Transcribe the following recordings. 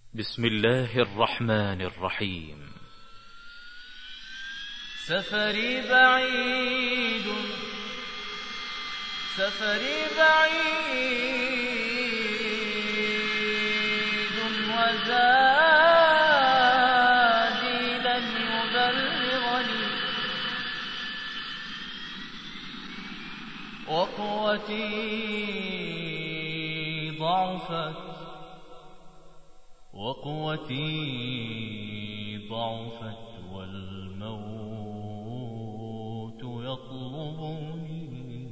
بسم الله الرحمن الرحيم. سفري بعيد وزادي لن يبلغني، وقوتي ضعفت والموت يطلبني.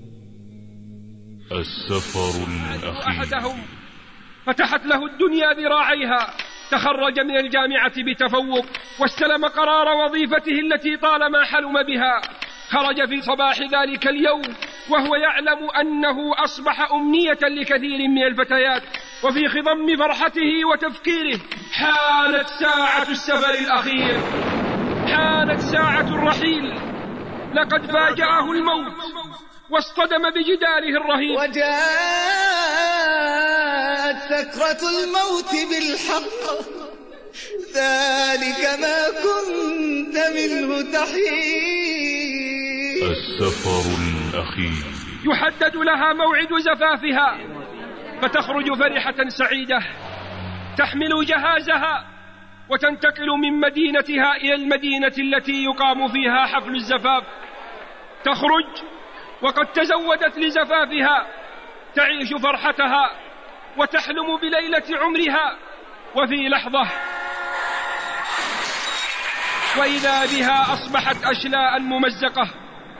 السفر الأخير. أحدهم فتحت له الدنيا ذراعيها، تخرج من الجامعة بتفوق واستلم قرار وظيفته التي طالما حلم بها. خرج في صباح ذلك اليوم وهو يعلم أنه أصبح أمنية لكثير من الفتيات، وفي خضم فرحته وتفكيره حانت ساعة السفر الأخير، حانت ساعة الرحيل. لقد فاجأه الموت واصطدم بجداره الرهيب، وجاءت سكرة الموت بالحق، ذلك ما كنت منه تحيد. السفر الأخير. يحدد لها موعد زفافها، فتخرج فرحة سعيدة تحمل جهازها وتنتقل من مدينتها إلى المدينة التي يقام فيها حفل الزفاف. تخرج وقد تزودت لزفافها، تعيش فرحتها وتحلم بليلة عمرها، وفي لحظة وإذا بها أصبحت أشلاء ممزقة،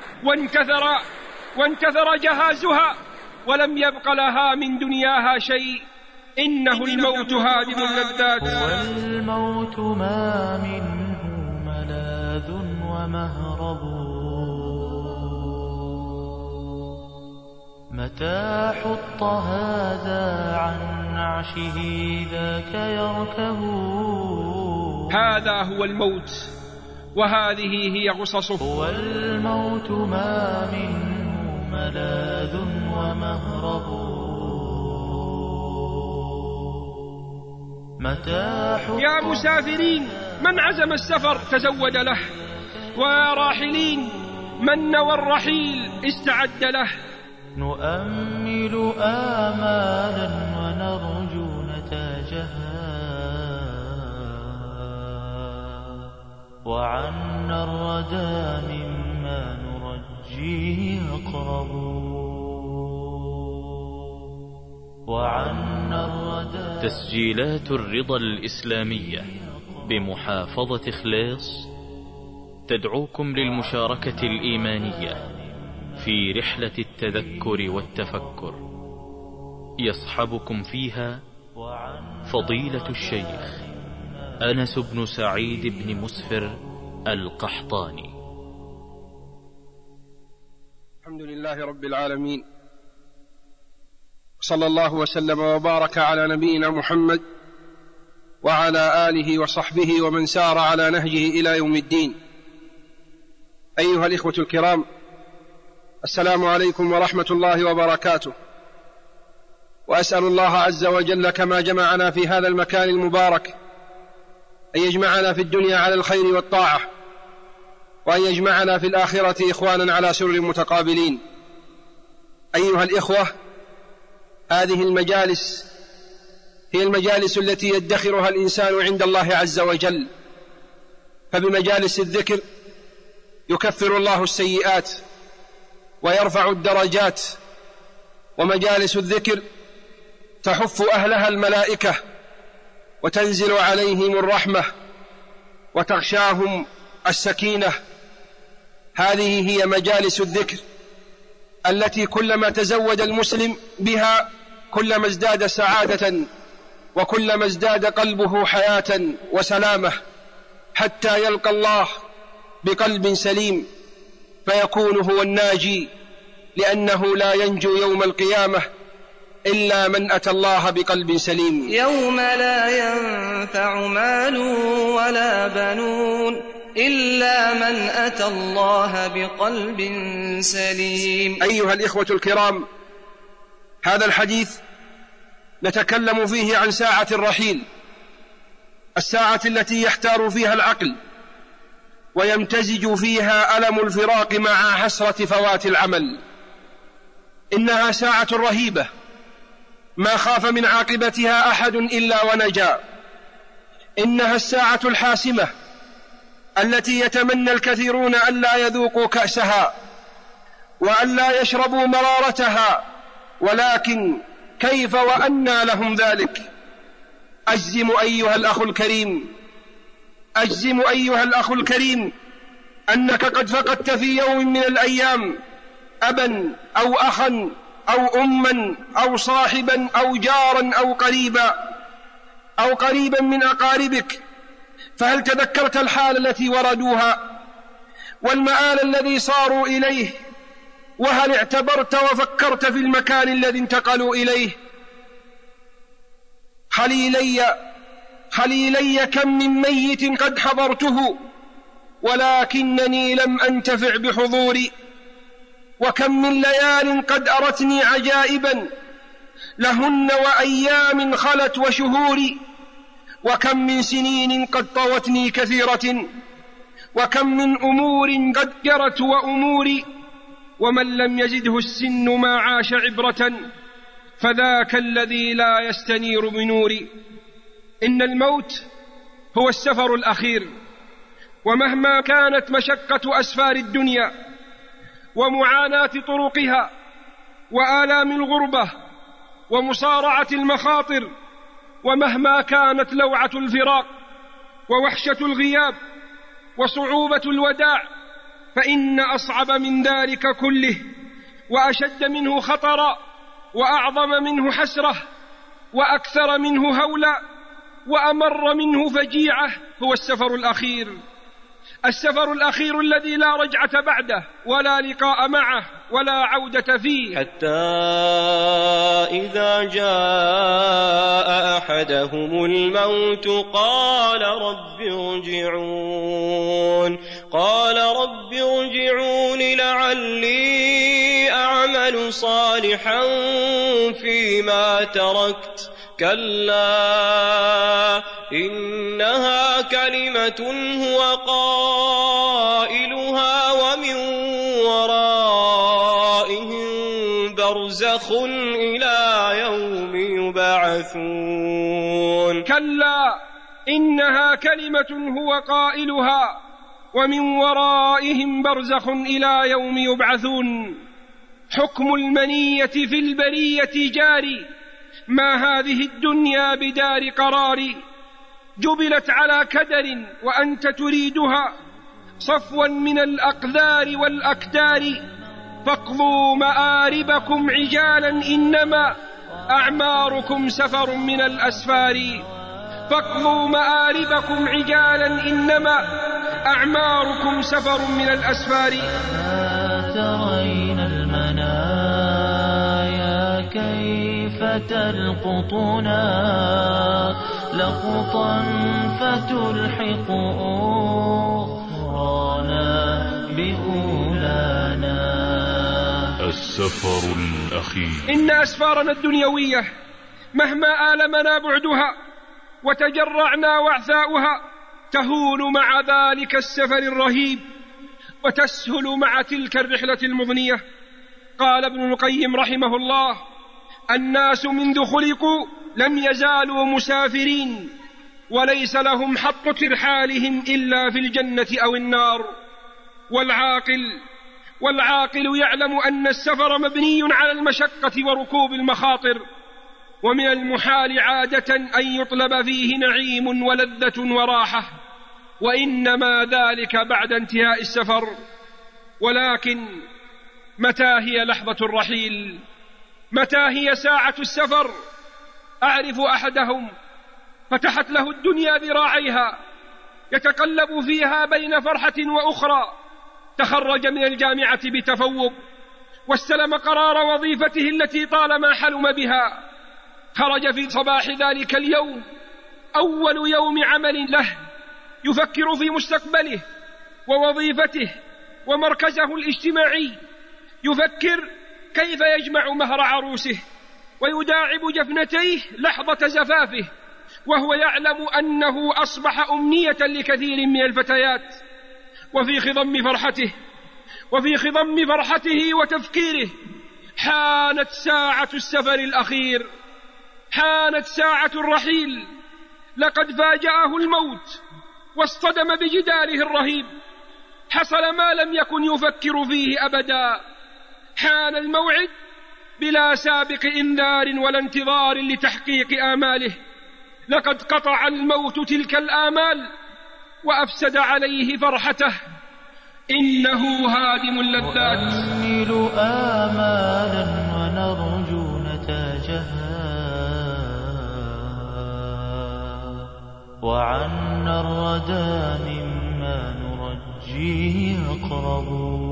وانكثر جهازها ولم يبق لها من دنياها شيء. إنه الموت هادم اللذات، والموت ما منه ملاذ ومهرب، متى حط هذا عن عرشه ذاك يركب. هذا هو الموت وهذه هي غصصه. والموت ما منه ملاذ ومهرب، يا مسافرين من عزم السفر تزود له، ويا راحلين من نوى الرحيل استعد له. نؤمل آمالا ونرجو نتاجها، وعنا الردى مما نرجيه أقرب، وعنا الردى. تسجيلات الرضا الإسلامية بمحافظة خليص تدعوكم للمشاركة الإيمانية في رحلة التذكر والتفكر. يصحبكم فيها فضيلة الشيخ أنس بن سعيد بن مسفر القحطاني. الحمد لله رب العالمين، صلى الله وسلم وبارك على نبينا محمد وعلى آله وصحبه ومن سار على نهجه إلى يوم الدين. أيها الإخوة الكرام، السلام عليكم ورحمة الله وبركاته، وأسأل الله عز وجل كما جمعنا في هذا المكان المبارك أن يجمعنا في الدنيا على الخير والطاعة، وأن يجمعنا في الآخرة إخوانا على سرر متقابلين. أيها الإخوة، هذه المجالس هي المجالس التي يدخرها الإنسان عند الله عز وجل، فبمجالس الذكر يكفر الله السيئات ويرفع الدرجات، ومجالس الذكر تحف أهلها الملائكة وتنزل عليهم الرحمة وتغشاهم السكينة. هذه هي مجالس الذكر التي كلما تزود المسلم بها كلما ازداد سعادة، وكلما ازداد قلبه حياة وسلامة، حتى يلقى الله بقلب سليم فيكون هو الناجي، لأنه لا ينجو يوم القيامة إلا من أتى الله بقلب سليم. يوم لا ينفع مال ولا بنون إلا من أتى الله بقلب سليم. أيها الإخوة الكرام، هذا الحديث نتكلم فيه عن ساعة الرحيل، الساعة التي يحتار فيها العقل ويمتزج فيها ألم الفراق مع حسرة فوات العمل. إنها ساعة رهيبة ما خاف من عاقبتها أحد إلا ونجا. إنها الساعة الحاسمة التي يتمنى الكثيرون ألا يذوقوا كأسها وألا يشربوا مرارتها، ولكن كيف وأنى لهم ذلك؟ أجزم أيها الأخ الكريم أنك قد فقدت في يوم من الأيام أبا أو أخا أو أما أو صاحبا أو جارا أو قريبا من أقاربك. فهل تذكرت الحال التي وردوها والمآل الذي صاروا إليه؟ وهل اعتبرت وفكرت في المكان الذي انتقلوا إليه؟ خليلي كم من ميت قد حضرته ولكنني لم أنتفع بحضوري، وكم من ليال قد أرتني عجائبا لهن وأيام خلت وشهوري، وكم من سنين قد طوتني كثيرة، وكم من أمور قد جرت وأموري. ومن لم يزده السن ما عاش عبرة فذاك الذي لا يستنير بنوري. إن الموت هو السفر الأخير، ومهما كانت مشقة أسفار الدنيا ومعاناة طرقها وآلام الغربة ومصارعة المخاطر، ومهما كانت لوعة الفراق ووحشة الغياب وصعوبة الوداع، فإن أصعب من ذلك كله وأشد منه خطرا وأعظم منه حسرة وأكثر منه هولا وأمر منه فجيعة هو السفر الأخير. السفر الأخير الذي لا رجعة بعده ولا لقاء معه ولا عودة فيه. حتى إذا جاء أحدهم الموت قال رب ارجعون لعلي أعمل صالحا فيما تركت كلا إنها كلمة هو قائلها ومن ورائهم برزخ إلى يوم يبعثون. كلا إنها كلمة هو قائلها ومن ورائهم برزخ إلى يوم يبعثون. حكم المنية في البرية جاري، ما هذه الدنيا بدار قرار، جبلت على كدر وأنت تريدها صفوا من الأقذار والأكدار. فاقضوا مآربكم عجالا إنما أعماركم سفر من الأسفار. فاقضوا مآربكم عجالا إنما أعماركم سفر من الأسفار. ترين المنايا كيف تلقطنا لقطا فتلحق أخرانا بأولانا. السفر الأخير. إن أسفارنا الدنيوية مهما آلمنا بعدها وتجرعنا وعثاؤها تهون مع ذلك السفر الرهيب وتسهل مع تلك الرحلة المضنية. قال ابن القيم رحمه الله: الناس منذ خلقوا لم يزالوا مسافرين وليس لهم حق ترحالهم إلا في الجنة أو النار. والعاقل يعلم أن السفر مبني على المشقة وركوب المخاطر، ومن المحال عادة أن يطلب فيه نعيم ولذة وراحة، وإنما ذلك بعد انتهاء السفر. ولكن متى هي لحظة الرحيل؟ متى هي ساعة السفر؟ أعرف أحدهم فتحت له الدنيا ذراعيها يتقلب فيها بين فرحة وأخرى. تخرج من الجامعة بتفوق واستلم قرار وظيفته التي طالما حلم بها. خرج في صباح ذلك اليوم أول يوم عمل له، يفكر في مستقبله ووظيفته ومركزه الاجتماعي، يفكر كيف يجمع مهر عروسه ويداعب جفنتيه لحظة زفافه، وهو يعلم أنه أصبح أمنية لكثير من الفتيات. وفي خضم فرحته وتفكيره حانت ساعة السفر الأخير، حانت ساعة الرحيل. لقد فاجأه الموت واصطدم بجداره الرهيب، حصل ما لم يكن يفكر فيه أبدا. حان الموعد بلا سابق إنذار ولا انتظار لتحقيق آماله. لقد قطع الموت تلك الآمال وأفسد عليه فرحته. إنه هادم اللذات. نؤمل آمالا ونرجو نتاجها، وعنا الردى مما نرجيه أقرب،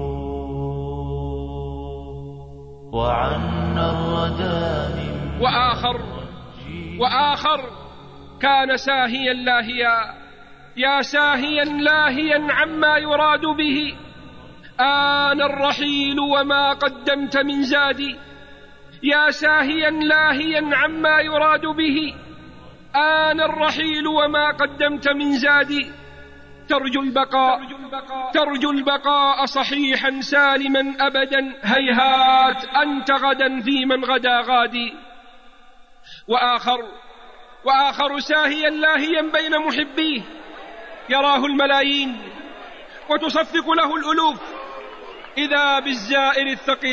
وعنا الردى مما وآخر كان ساهيا لاهيا، يا ساهيا لاهيا عما يراد به. آن الرحيل وما قدمت من زادي، يا ساهيا لاهيا عما يراد به. آن الرحيل وما قدمت من زادي. ترجو البقاء صحيحا سالما أبدا، هيهات أنت غدا في من غدا غادي. وآخر ساهيا لاهيا بين محبيه، يراه الملايين وتصفق له الألوف، إذا بالزائر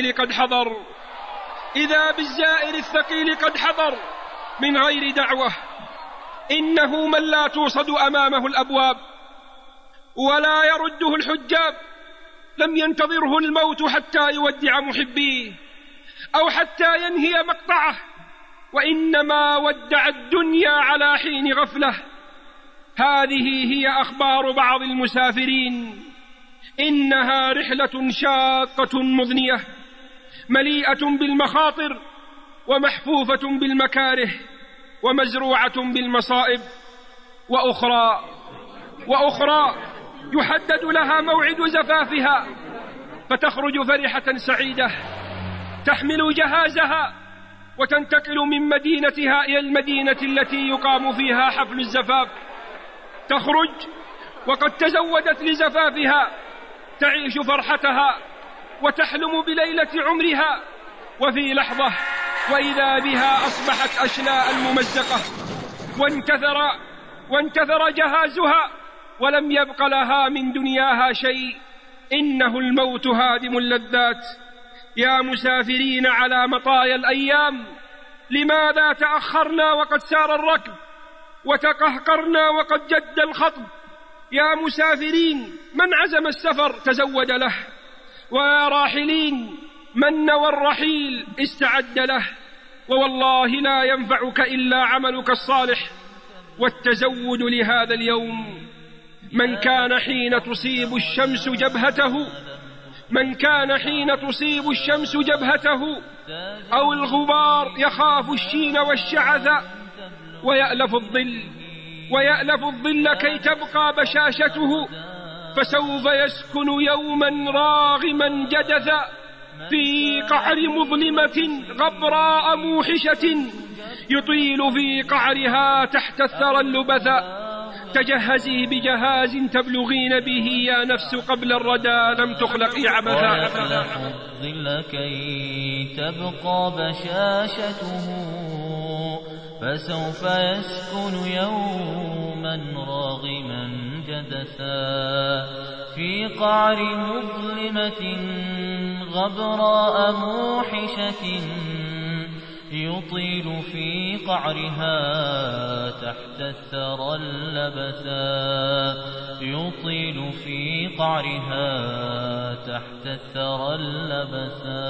الثقيل قد حضر من غير دعوة. إنه من لا توصد أمامه الأبواب ولا يرده الحجاب، لم ينتظره الموت حتى يودع محبيه أو حتى ينهي مقطعه، وإنما ودع الدنيا على حين غفلة. هذه هي أخبار بعض المسافرين. إنها رحلة شاقة مضنية، مليئة بالمخاطر ومحفوفة بالمكاره ومزروعة بالمصائب. وأخرى يحدد لها موعد زفافها، فتخرج فرحة سعيدة تحمل جهازها وتنتقل من مدينتها إلى المدينة التي يقام فيها حفل الزفاف. تخرج وقد تزودت لزفافها، تعيش فرحتها وتحلم بليلة عمرها، وفي لحظة وإذا بها أصبحت أشلاء ممزقة، وانتثر جهازها ولم يبق لها من دنياها شيء. إنه الموت هادم اللذات. يا مسافرين على مطايا الأيام، لماذا تأخرنا وقد سار الركب، وتقهقرنا وقد جد الخطب؟ يا مسافرين، من عزم السفر تزود له، ويا راحلين من نوى الرحيل استعد له. ووالله لا ينفعك إلا عملك الصالح والتزود لهذا اليوم. من كان حين تصيب الشمس جبهته أو الغبار يخاف الشين والشعث، ويألف الظل كي تبقى بشاشته، فسوف يسكن يوما راغما جدثا في قعر مظلمة غبراء موحشة، يطيل في قعرها تحت الثرى اللبثا. تجهزي بجهاز تبلغين به يا نفس قبل الردى، لم تخلقي عبثا. ويألف الظل كي تبقى بشاشته، فسوف يسكن يوما راغما جدثا في قعر مظلمة غبراء موحشة، يطيل في قعرها تحت الثرى اللبثا، يطيل في قعرها تحت الثرى اللبثا.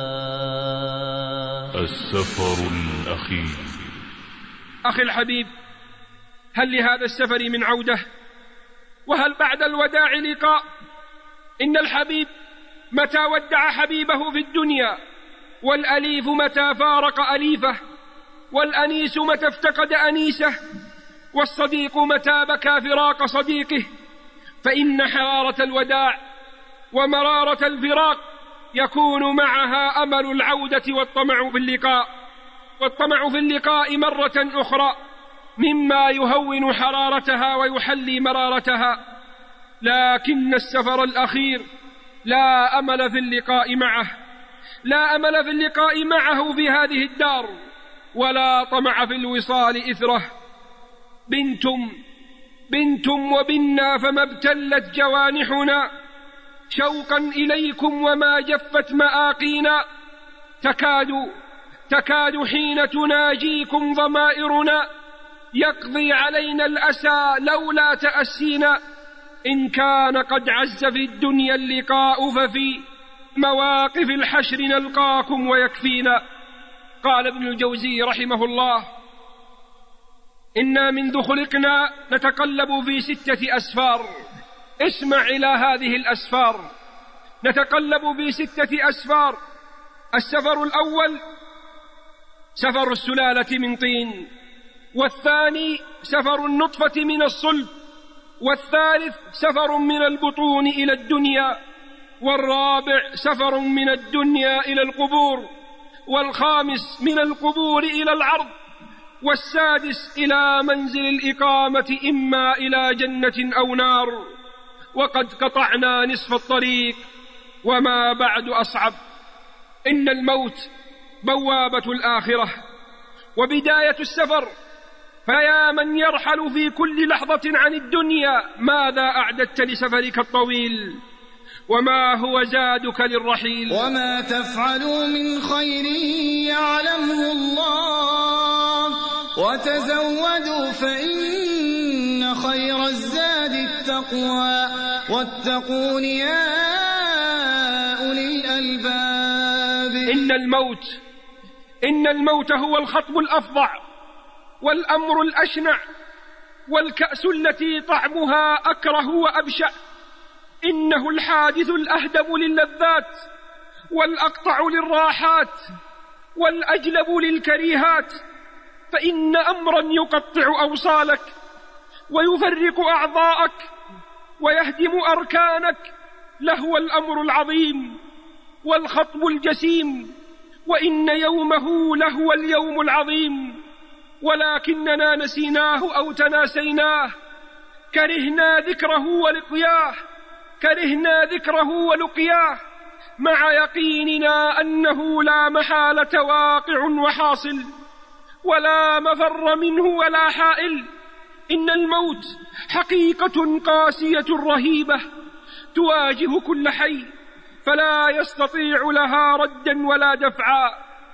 السفر الأخير. أخي الحبيب، هل لهذا السفر من عودة؟ وهل بعد الوداع لقاء؟ إن الحبيب متى ودع حبيبه في الدنيا، والأليف متى فارق أليفه، والأنيس متى افتقد أنيسه، والصديق متى بكى فراق صديقه. فإن حرارة الوداع ومرارة الفراق يكون معها أمل العودة والطمع في اللقاء مرة أخرى. مما يهون حرارتها ويحلي مرارتها، لكن السفر الأخير لا أمل في اللقاء معه، لا أمل في اللقاء معه في هذه الدار، ولا طمع في الوصال إثره. بنتم وبنا فما ابتلت جوانحنا شوقا إليكم وما جفت مآقينا، تكاد حين تناجيكم ضمائرنا يقضي علينا الأسى لولا تأسينا. إن كان قد عز في الدنيا اللقاء ففي مواقف الحشر نلقاكم ويكفينا. قال ابن الجوزي رحمه الله: إنا منذ خلقنا نتقلب في 6 أسفار. اسمع إلى هذه الأسفار، نتقلب في 6 أسفار. السفر الأول سفر السلالة من طين، والثاني سفر النطفة من الصلب، والثالث سفر من البطون إلى الدنيا، والرابع سفر من الدنيا إلى القبور، والخامس من القبور إلى العرض، والسادس إلى منزل الإقامة إما إلى جنة أو نار. وقد قطعنا نصف الطريق وما بعد أصعب. إن الموت بوابة الآخرة وبداية السفر، فيا من يرحل في كل لحظة عن الدنيا ماذا أعددت لسفرك الطويل؟ وما هو زادك للرحيل؟ وما تفعلوا من خير يعلمه الله، وتزودوا فإن خير الزاد التقوى، واتقون يا أولي الألباب. إن الموت هو الخطب الأفظع والأمر الأشنع والكأس التي طعمها أكره وأبشع. إنه الحادث الأهدب للذات والأقطع للراحات والأجلب للكريهات. فإن أمرا يقطع أوصالك ويفرق أعضاءك ويهدم أركانك لهو الأمر العظيم والخطب الجسيم، وإن يومه لهو اليوم العظيم، ولكننا نسيناه أو تناسيناه، كرهنا ذكره ولقياه مع يقيننا أنه لا محالة واقع وحاصل ولا مفر منه ولا حائل. إن الموت حقيقة قاسية رهيبة تواجه كل حي فلا يستطيع لها ردا ولا دفعا.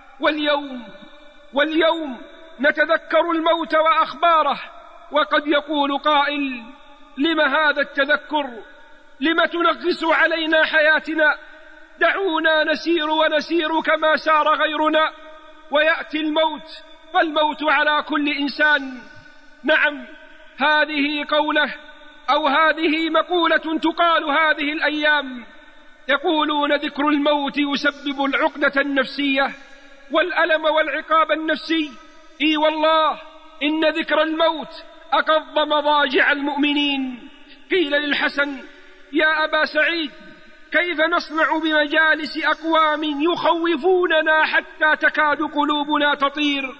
واليوم نتذكر الموت وأخباره، وقد يقول قائل: لم هذا التذكر؟ لم تنغص علينا حياتنا؟ دعونا نسير كما سار غيرنا، ويأتي الموت، فالموت على كل إنسان. نعم، هذه قولة أو هذه مقولة تقال هذه الأيام، يقولون: ذكر الموت يسبب العقدة النفسية والألم والعقاب النفسي. إي والله، إن ذكر الموت أقض مضاجع المؤمنين. قيل للحسن: يا أبا سعيد، كيف نصنع بمجالس أقوام يخوفوننا حتى تكاد قلوبنا تطير؟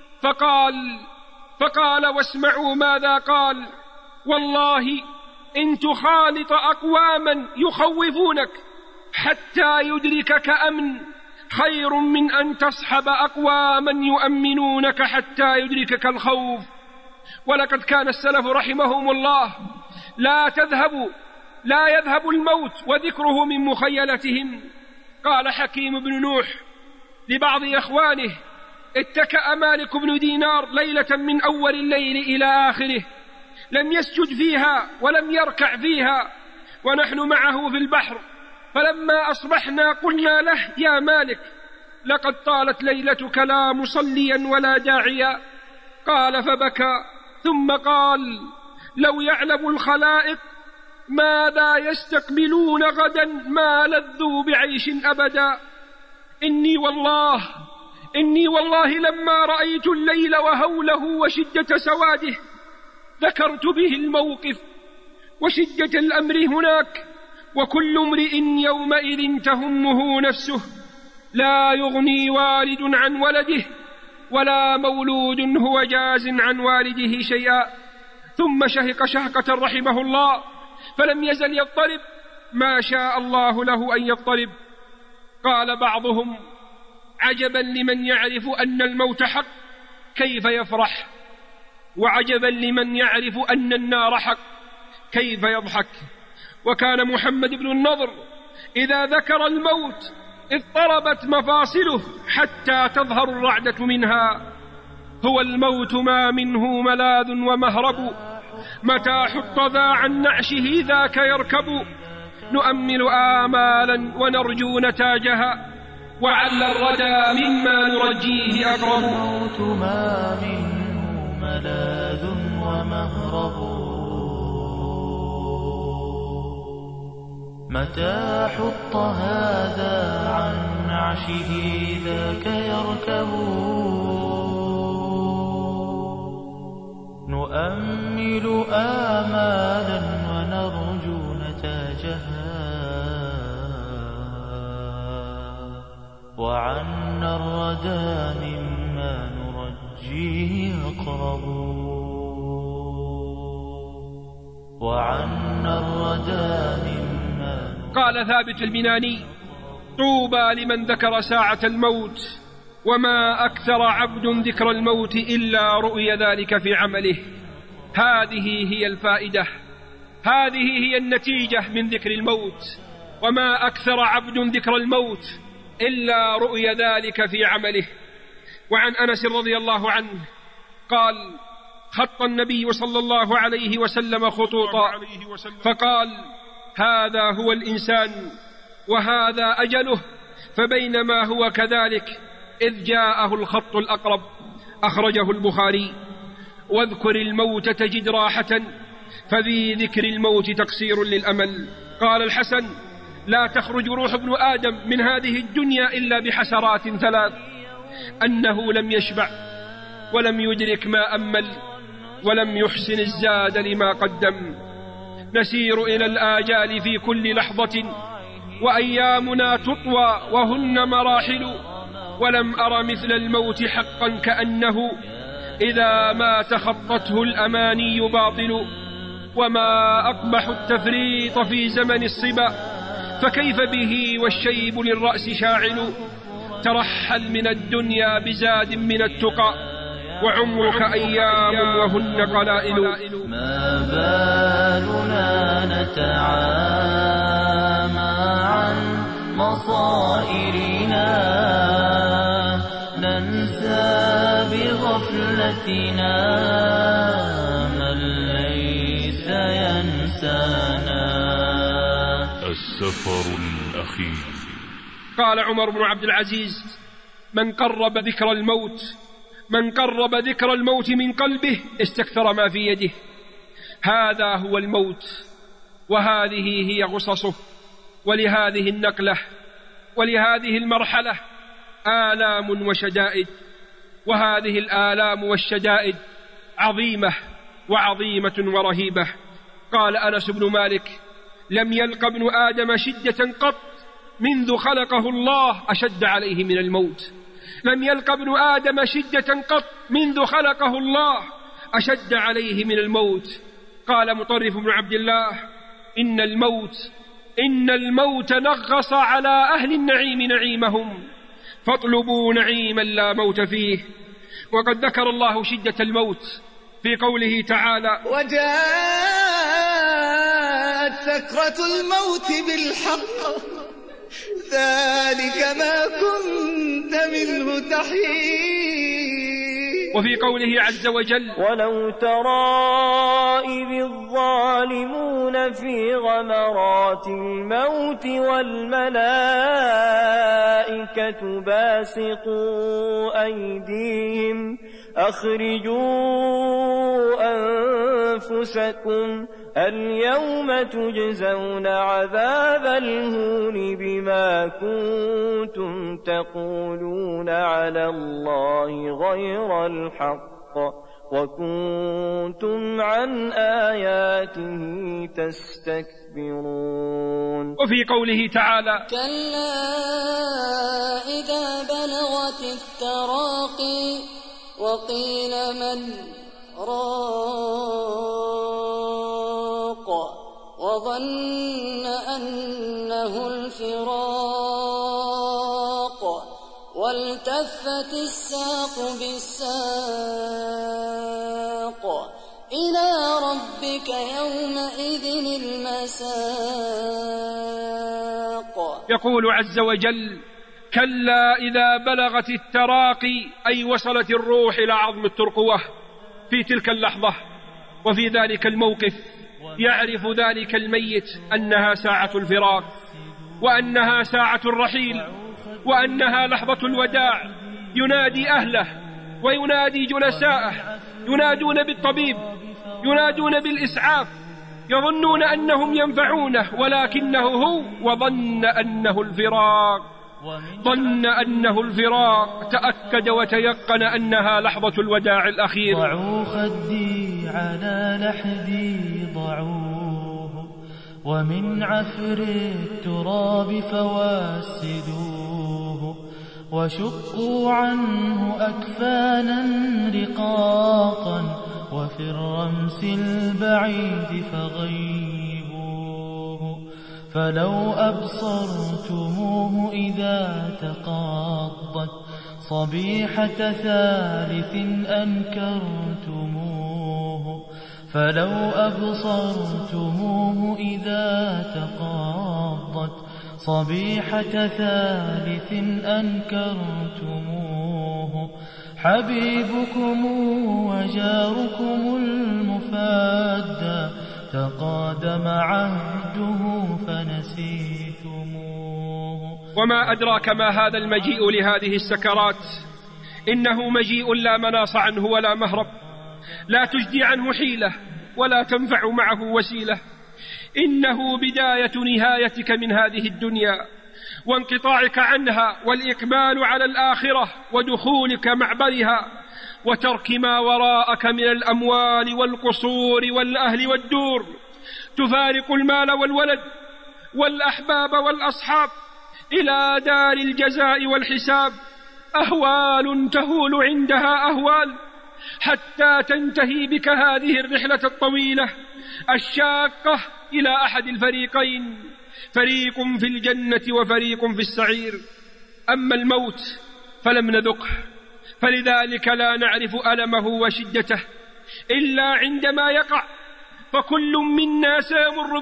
فقال واسمعوا ماذا قال: والله إن تخالط أقواما يخوفونك حتى يدركك أمن خير من أن تصحب أقواما يؤمنونك حتى يدركك الخوف. ولقد كان السلف رحمهم الله لا يذهب الموت وذكره من مخيلتهم. قال حكيم بن نوح لبعض إخوانه: اتكأ مالك بن دينار ليلة من أول الليل إلى آخره، لم يسجد فيها ولم يركع فيها، ونحن معه في البحر، فلما أصبحنا قلنا له: يا مالك، لقد طالت ليلتك لا مصليا ولا داعيا. قال فبكى، ثم قال: لو يعلم الخلائق ماذا يستقبلون غدا ما لذوا بعيش أبدا. إني والله لما رأيت الليل وهوله وشدة سواده ذكرت به الموقف وشدة الأمر هناك، وكل امرئ يومئذ تهمه نفسه، لا يغني والد عن ولده ولا مولود هو جاز عن والده شيئا. ثم شهق شهقة رحمه الله، فلم يزل يضطرب ما شاء الله له أن يضطرب. قال بعضهم: عجبا لمن يعرف أن الموت حق كيف يفرح، وعجبا لمن يعرف أن النار حق كيف يضحك. وكان محمد بن النضر إذا ذكر الموت اضطربت مفاصله حتى تظهر الرعدة منها. هو الموت ما منه ملاذ ومهرب، متى حط ذا عن نعشه ذاك يركب. نؤمل آمالا ونرجو نتاجها، وعل الردى مما نرجيه أقرب. الموت ما منه ملاذ ومهرب، متى حط هذا عن نعشه ذاك يركب. نؤمل آمالا ونرجو نتاجها، وعنا الردى مما نرجيه أقرب، وعنا الردى مما. قال ثابت البناني: طوبى لمن ذكر ساعة الموت، وما أكثر عبد ذكر الموت إلا رؤي ذلك في عمله. هذه هي الفائدة، هذه هي النتيجة من ذكر الموت. وما أكثر عبد ذكر الموت إلا رؤي ذلك في عمله. وعن أنس رضي الله عنه قال: خط النبي صلى الله عليه وسلم خطوطا فقال: هذا هو الإنسان وهذا أجله. فبينما هو كذلك إذ جاءه الخط الأقرب. أخرجه البخاري. واذكر الموت تجد راحة، فذي ذكر الموت تقصير للأمل. قال الحسن: لا تخرج روح ابن آدم من هذه الدنيا إلا بحسرات ثلاث: أنه لم يشبع، ولم يدرك ما أمل، ولم يحسن الزاد لما قدم. نسير إلى الآجال في كل لحظة، وأيامنا تطوى وهن مراحل. ولم أر مثل الموت حقا كأنه إذا ما تخطته الأماني باطل. وما أقبح التفريط في زمن الصبا، فكيف به والشيب للرأس شاعل. ترحل من الدنيا بزاد من التقى، وعمرك أيام وهن قلائل. ما بالنا نتعامى عن مصائرنا، ننسى بغفلتنا من ليس ينسانا. السفر الأخير. قال عمر بن عبد العزيز: من قرب ذكر الموت من قلبه استكثر ما في يده. هذا هو الموت، وهذه هي غصصه. ولهذه النقلة ولهذه المرحلة آلام وشدائد، وهذه الآلام والشدائد عظيمة وعظيمة ورهيبة. قال أنس بن مالك: لم يلق ابن آدم شدة قط منذ خلقه الله أشد عليه من الموت. لم يلق ابن آدم شدة قط منذ خلقه الله أشد عليه من الموت. قال مطرف بن عبد الله: إن الموت نغص على أهل النعيم نعيمهم، فاطلبوا نعيما لا موت فيه. وقد ذكر الله شدة الموت في قوله تعالى: وجاءت سكرة الموت بالحق، ذلك ما كنت منه تحيد. وفي قوله عز وجل: ولو ترى إذ الظالمون في غمرات الموت والملائكة باسطوا أيديهم أخرجوا أنفسكم اليوم تجزون عذاب الهون بما كنتم تقولون على الله غير الحق وكنتم عن آياته تستكبرون. وفي قوله تعالى: كلا إذا بلغت التراقي وقيل من راق وظن أنه الفراق والتفت الساق بالساق إلى ربك يومئذ المساق. يقول عز وجل: كلا إذا بلغت التراقي، أي وصلت الروح إلى عظم الترقوة في تلك اللحظة وفي ذلك الموقف، يعرف ذلك الميت أنها ساعة الفراق، وأنها ساعة الرحيل، وأنها لحظة الوداع. ينادي أهله وينادي جلساءه، ينادون بالطبيب، ينادون بالإسعاف، يظنون أنهم ينفعونه، ولكنه هو وظن أنه الفراق، ظن أنه الفراق، تأكد وتيقن أنها لحظة الوداع الأخير. ضعوا خدي على لحدي ضعوه، ومن عفر التراب فواسدوه، وشقوا عنه أكفانا رقاقا، وفي الرمس البعيد فغيبوه. فلو أبصرتموه إذا تقاضت صبيحة ثالث أنكرتموه، فلو أبصرتموه إذا تقاضت صبيحة ثالث أنكرتموه. حبيبكم وجاركم المفادى تقادم عهده فنسيتموه. وما أدراك ما هذا المجيء لهذه السكرات؟ إنه مجيء لا مناص عنه ولا مهرب، لا تجدي عنه حيلة ولا تنفع معه وسيلة. إنه بداية نهايتك من هذه الدنيا وانقطاعك عنها، والإقبال على الآخرة ودخولك معبرها، وترك ما وراءك من الأموال والقصور والأهل والدور. تفارق المال والولد والأحباب والأصحاب إلى دار الجزاء والحساب. أهوال تهول عندها أهوال، حتى تنتهي بك هذه الرحلة الطويلة الشاقة إلى أحد الفريقين، فريق في الجنة وفريق في السعير. أما الموت فلم نذقه، فلذلك لا نعرف ألمه وشدته إلا عندما يقع. فكل منا سيمر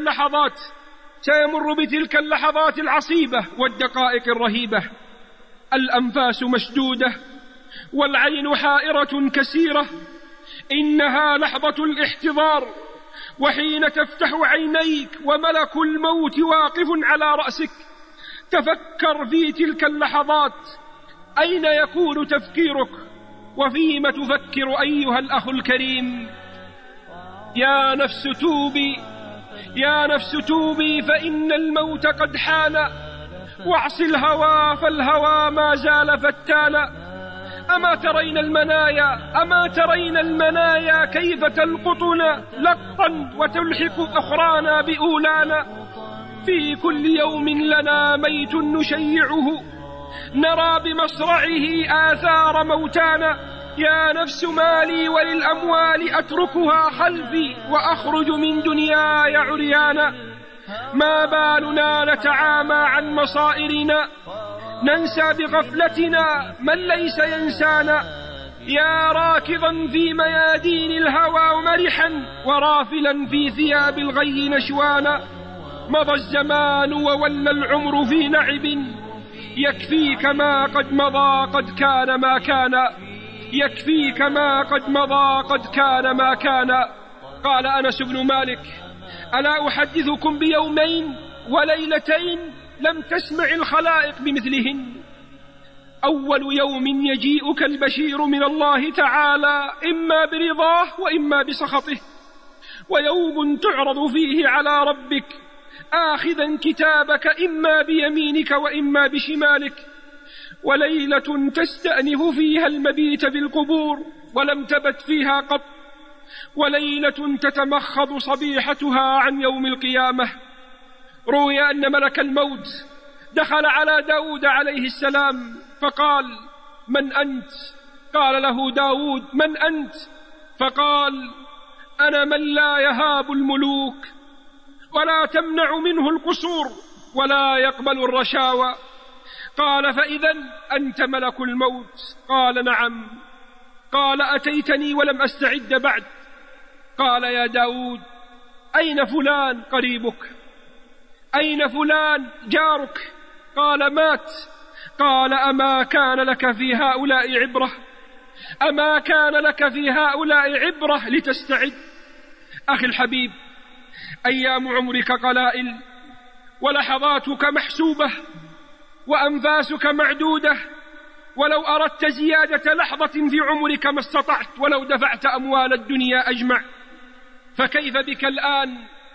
بتلك اللحظات العصيبة والدقائق الرهيبة. الأنفاس مشدودة والعين حائرة كسيرة. إنها لحظة الاحتضار، وحين تفتح عينيك وملك الموت واقف على رأسك تفكر في تلك اللحظات، أين يكون تفكيرك وفيما تفكر أيها الأخ الكريم؟ يا نفس توبي، يا نفس توبي، فإن الموت قد حان، واعص الهوى فالهوى ما زال فتانا. أما ترين المنايا كيف تلقطنا لقطا وتلحق أخرانا بأولانا. في كل يوم لنا ميت نشيعه، نرى بمصرعه آثار موتانا. يا نفس مالي وللأموال أتركها خلفي، وأخرج من دنياي عريانا. ما بالنا نتعامى عن مصائرنا، ننسى بغفلتنا من ليس ينسانا. يا راكضا في ميادين الهوى مرحا، ورافلا في ثياب الغي نشوانا. مضى الزمان وولى العمر في لعب، يكفيك ما قد مضى قد كان ما كان، يكفيك ما قد مضى قد كان ما كان. قال أنس بن مالك: ألا أحدثكم بيومين وليلتين لم تسمع الخلائق بمثلهن. أول يوم يجيئك البشير من الله تعالى إما برضاه وإما بسخطه، ويوم تعرض فيه على ربك آخذا كتابك إما بيمينك وإما بشمالك، وليلة تستأنف فيها المبيت بالقبور ولم تبت فيها قط، وليلة تتمخض صبيحتها عن يوم القيامة. روي أن ملك الموت دخل على داود عليه السلام فقال: من أنت؟ قال له داود: من أنت؟ فقال: أنا من لا يهاب الملوك ولا تمنع منه القصور ولا يقبل الرشاوى. قال: فإذن أنت ملك الموت؟ قال: نعم. قال: أتيتني ولم أستعد بعد. قال: يا داود، أين فلان قريبك؟ أين فلان جارك؟ قال: مات. قال: أما كان لك في هؤلاء عبرة؟ أما كان لك في هؤلاء عبرة لتستعد؟ أخي الحبيب، أيام عمرك قلائل ولحظاتك محسوبة وأنفاسك معدودة، ولو أردت زيادة لحظة في عمرك ما استطعت ولو دفعت أموال الدنيا أجمع. فكيف بك الآن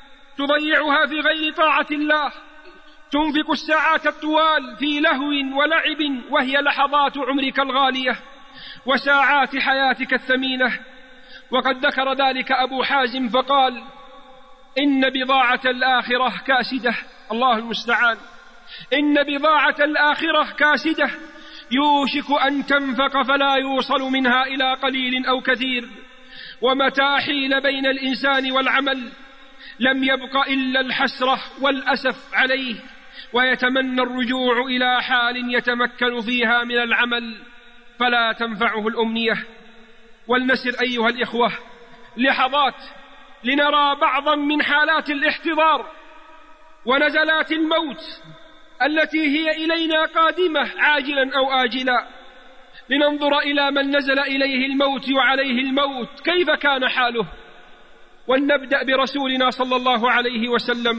تضيعها في غير طاعة الله، تنفق الساعات الطوال في لهو ولعب وهي لحظات عمرك الغالية وساعات حياتك الثمينة؟ وقد ذكر ذلك أبو حازم فقال: إن بضاعة الآخرة كاسدة. الله المستعان. إن بضاعة الآخرة كاسدة يوشك أن تنفق فلا يوصل منها إلى قليل أو كثير، ومتى حيل بين الإنسان والعمل لم يبق إلا الحسرة والأسف عليه، ويتمنى الرجوع إلى حال يتمكن فيها من العمل فلا تنفعه الأمنية. ولنسر أيها الإخوة لحظات لنرى بعضا من حالات الاحتضار ونزلات الموت التي هي إلينا قادمة عاجلا أو آجلا، لننظر إلى من نزل إليه الموت وعليه الموت كيف كان حاله. ولنبدأ برسولنا صلى الله عليه وسلم،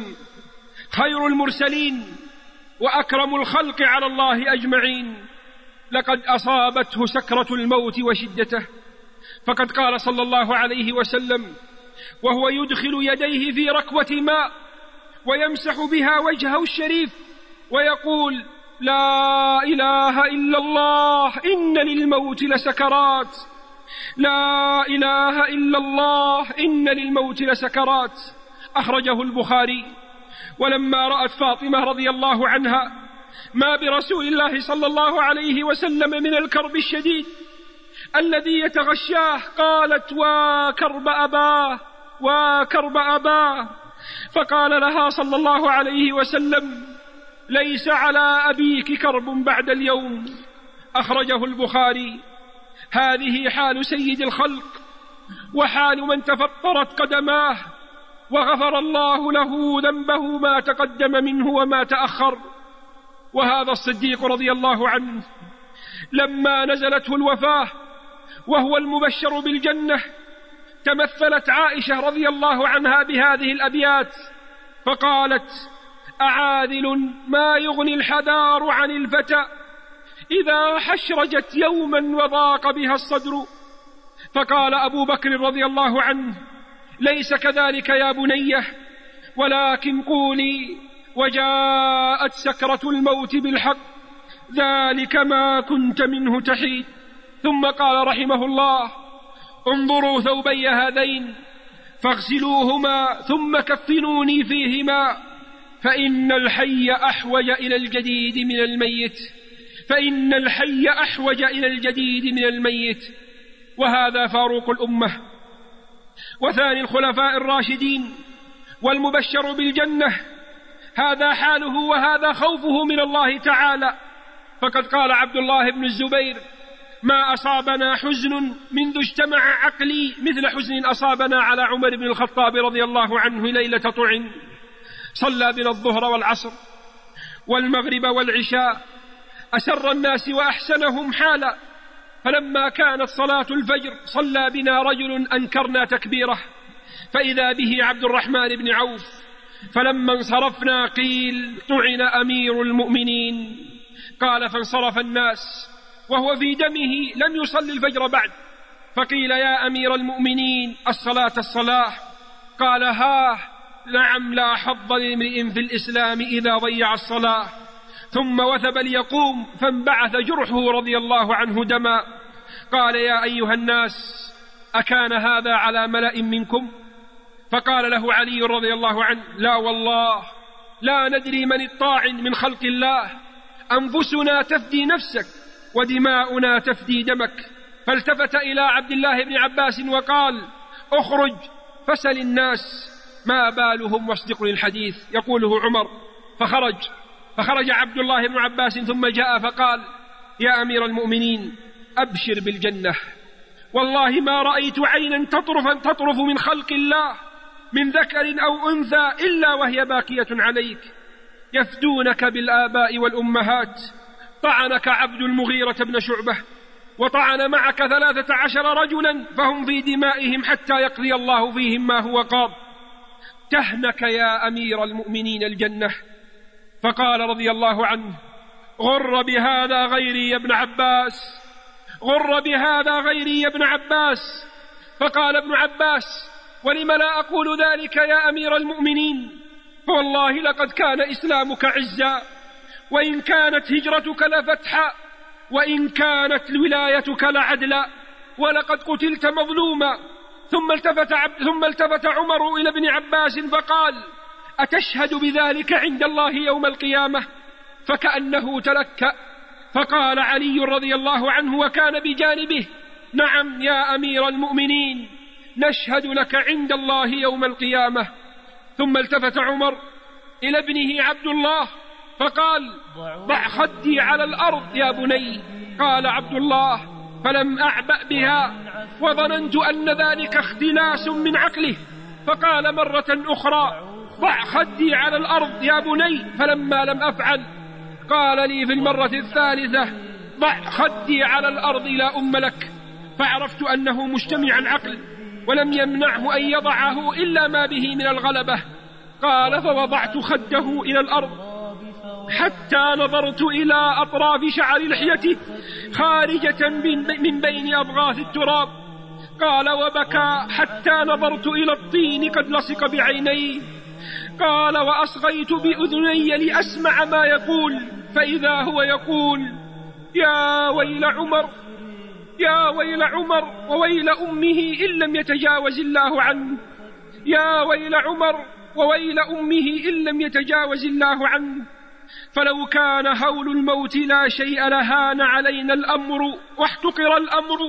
خير المرسلين وأكرم الخلق على الله أجمعين، لقد أصابته سكرة الموت وشدته. فقد قال صلى الله عليه وسلم وهو يدخل يديه في ركوة ماء ويمسح بها وجهه الشريف ويقول: لا إله إلا الله إن للموت لسكرات، لا إله إلا الله إن للموت لسكرات. أخرجه البخاري. ولما رأت فاطمة رضي الله عنها ما برسول الله صلى الله عليه وسلم من الكرب الشديد الذي يتغشاه قالت: وكرب أباه وكرب أباه. فقال لها صلى الله عليه وسلم: ليس على أبيك كرب بعد اليوم. أخرجه البخاري. هذه حال سيد الخلق وحال من تفطرت قدماه وغفر الله له ذنبه ما تقدم منه وما تأخر. وهذا الصديق رضي الله عنه لما نزلته الوفاة وهو المبشر بالجنة تمثلت عائشة رضي الله عنها بهذه الأبيات فقالت: أعاذل ما يغني الحذار عن الفتى إذا حشرجت يوما وضاق بها الصدر. فقال أبو بكر رضي الله عنه: ليس كذلك يا بنيه، ولكن قولي: وجاءت سكرة الموت بالحق ذلك ما كنت منه تحيد. ثم قال رحمه الله: انظروا ثوبي هذين فاغسلوهما ثم كفنوني فيهما، فإن الحي أحوج إلى الجديد من الميت، فإن الحي أحوج إلى الجديد من الميت. وهذا فاروق الأمة وثاني الخلفاء الراشدين والمبشر بالجنة، هذا حاله وهذا خوفه من الله تعالى. فقد قال عبد الله بن الزبير: ما أصابنا حزن منذ اجتمع عقلي مثل حزن أصابنا على عمر بن الخطاب رضي الله عنه ليلة طعن، صلى بنا الظهر والعصر والمغرب والعشاء، أسر الناس وأحسنهم حالا، فلما كانت صلاة الفجر صلى بنا رجل أنكرنا تكبيره، فإذا به عبد الرحمن بن عوف، فلما انصرفنا قيل: طعن أمير المؤمنين. قال: فانصرف الناس وهو في دمه لم يصلي الفجر بعد، فقيل: يا أمير المؤمنين الصلاة. قال: ها نعم، لا حظ لامرئ في الإسلام إذا ضيع الصلاة. ثم وثب ليقوم فانبعث جرحه رضي الله عنه دما. قال: يا أيها الناس، أكان هذا على ملأ منكم؟ فقال له علي رضي الله عنه: لا والله، لا ندري من الطاعن من خلق الله، أنفسنا تفدي نفسك ودماؤنا تفدي دمك. فالتفت إلى عبد الله بن عباس وقال: اخرج فسل الناس ما بالهم واصدقوا للحديث يقوله عمر. فخرج عبد الله بن عباس ثم جاء فقال: يا أمير المؤمنين أبشر بالجنة، والله ما رأيت عينا تطرف من خلق الله من ذكر أو أنثى إلا وهي باكية عليك، يفدونك بالآباء والأمهات. طعنك عبد المغيرة بن شعبة، وطعن معك 13 رجلا فهم في دمائهم حتى يقضي الله فيهم ما هو قاض. تهنك يا أمير المؤمنين الجنة. فقال رضي الله عنه: غر بهذا غيري يا ابن عباس، غر بهذا غيري يا ابن عباس. فقال ابن عباس: ولم لا أقول ذلك يا أمير المؤمنين؟ فوالله لقد كان إسلامك عزا، وإن كانت هجرتك لفتحا، وإن كانت ولايتك لعدلا، ولقد قتلت مظلوما. ثم التفت عمر إلى ابن عباس فقال: أتشهد بذلك عند الله يوم القيامة؟ فكأنه تلكأ. فقال علي رضي الله عنه وكان بجانبه: نعم يا أمير المؤمنين، نشهد لك عند الله يوم القيامة. ثم التفت عمر إلى ابنه عبد الله فقال: ضع خدي على الأرض يا بني. قال عبد الله: فلم أعبأ بها، وظننت أن ذلك اختلاس من عقله. فقال مرة أخرى: ضع خدي على الأرض يا بني. فلما لم أفعل قال لي في المرة الثالثة: ضع خدي على الأرض لا أم لك. فعرفت أنه مجتمع عقل، ولم يمنعه أن يضعه إلا ما به من الغلبة. قال: فوضعت خده إلى الأرض حتى نظرت إلى أطراف شعر لحيته خارجة من بين أضغاث التراب. قال: وبكى حتى نظرت إلى الطين قد لصق بعينيه. قال: وأصغيت بأذني لأسمع ما يقول، فإذا هو يقول: يا ويل عمر، يا ويل عمر، وويل أمه إن لم يتجاوز الله عنه. يا ويل عمر، وويل أمه إن لم يتجاوز الله عنه. فلو كان هول الموت لا شيء لهان علينا الأمر واحتقر الأمر،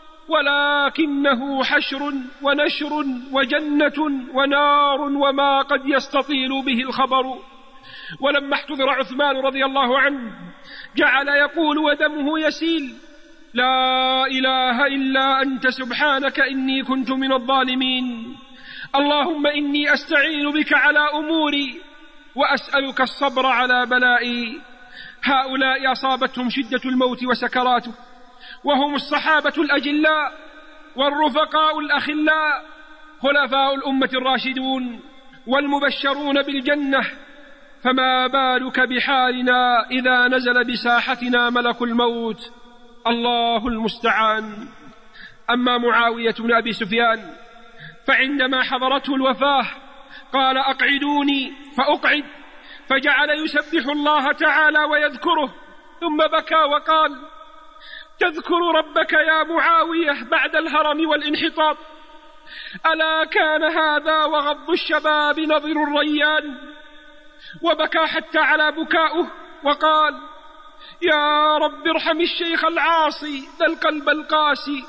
ولكنه حشر ونشر وجنة ونار وما قد يستطيل به الخبر. ولما احتضر عثمان رضي الله عنه جعل يقول ودمه يسيل: لا إله إلا أنت سبحانك إني كنت من الظالمين. اللهم إني أستعين بك على أموري وأسألك الصبر على بلائي. هؤلاء أصابتهم شدة الموت وسكراته، وهم الصحابة الأجلاء والرفقاء الأخلاء، خلفاء الأمة الراشدون والمبشرون بالجنة. فما بالك بحالنا إذا نزل بساحتنا ملك الموت؟ الله المستعان. أما معاوية بن أبي سفيان فعندما حضرته الوفاة قال: أقعدوني، فأقعد، فجعل يسبح الله تعالى ويذكره، ثم بكى وقال: تذكر ربك يا معاوية بعد الهرم والانحطاط؟ ألا كان هذا وغض الشباب نظر الريان؟ وبكى حتى على بكاؤه وقال: يا رب ارحم الشيخ العاصي ذا القلب القاسي.